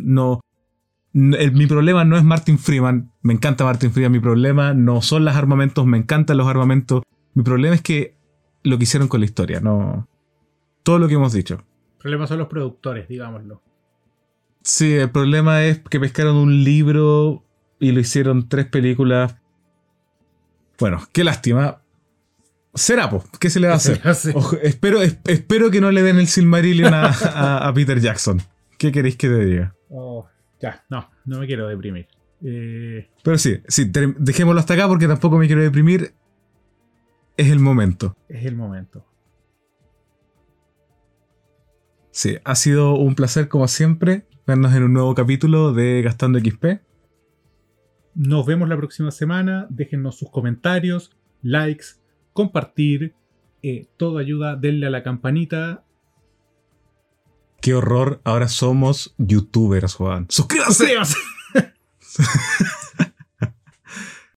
Mi problema no es Martin Freeman, me encanta Martin Freeman, mi problema no son los armamentos, me encantan los armamentos. Mi problema es que lo que hicieron con la historia, no todo lo que hemos dicho. El problema son los productores, digámoslo. Sí, el problema es que pescaron un libro y lo hicieron 3 películas. Bueno, qué lástima. Será, pues, ¿qué se le va a hacer? Ojo, espero que no le den el Silmarillion a Peter Jackson. ¿Qué queréis que te diga? Ya, no me quiero deprimir. Pero sí, dejémoslo hasta acá porque tampoco me quiero deprimir. Es el momento. Es el momento. Sí, ha sido un placer como siempre vernos en un nuevo capítulo de Gastando XP. Nos vemos la próxima semana. Déjennos sus comentarios, likes, compartir. Todo ayuda, denle a la campanita. Qué horror, ahora somos youtubers, Juan. ¡Suscríbanse!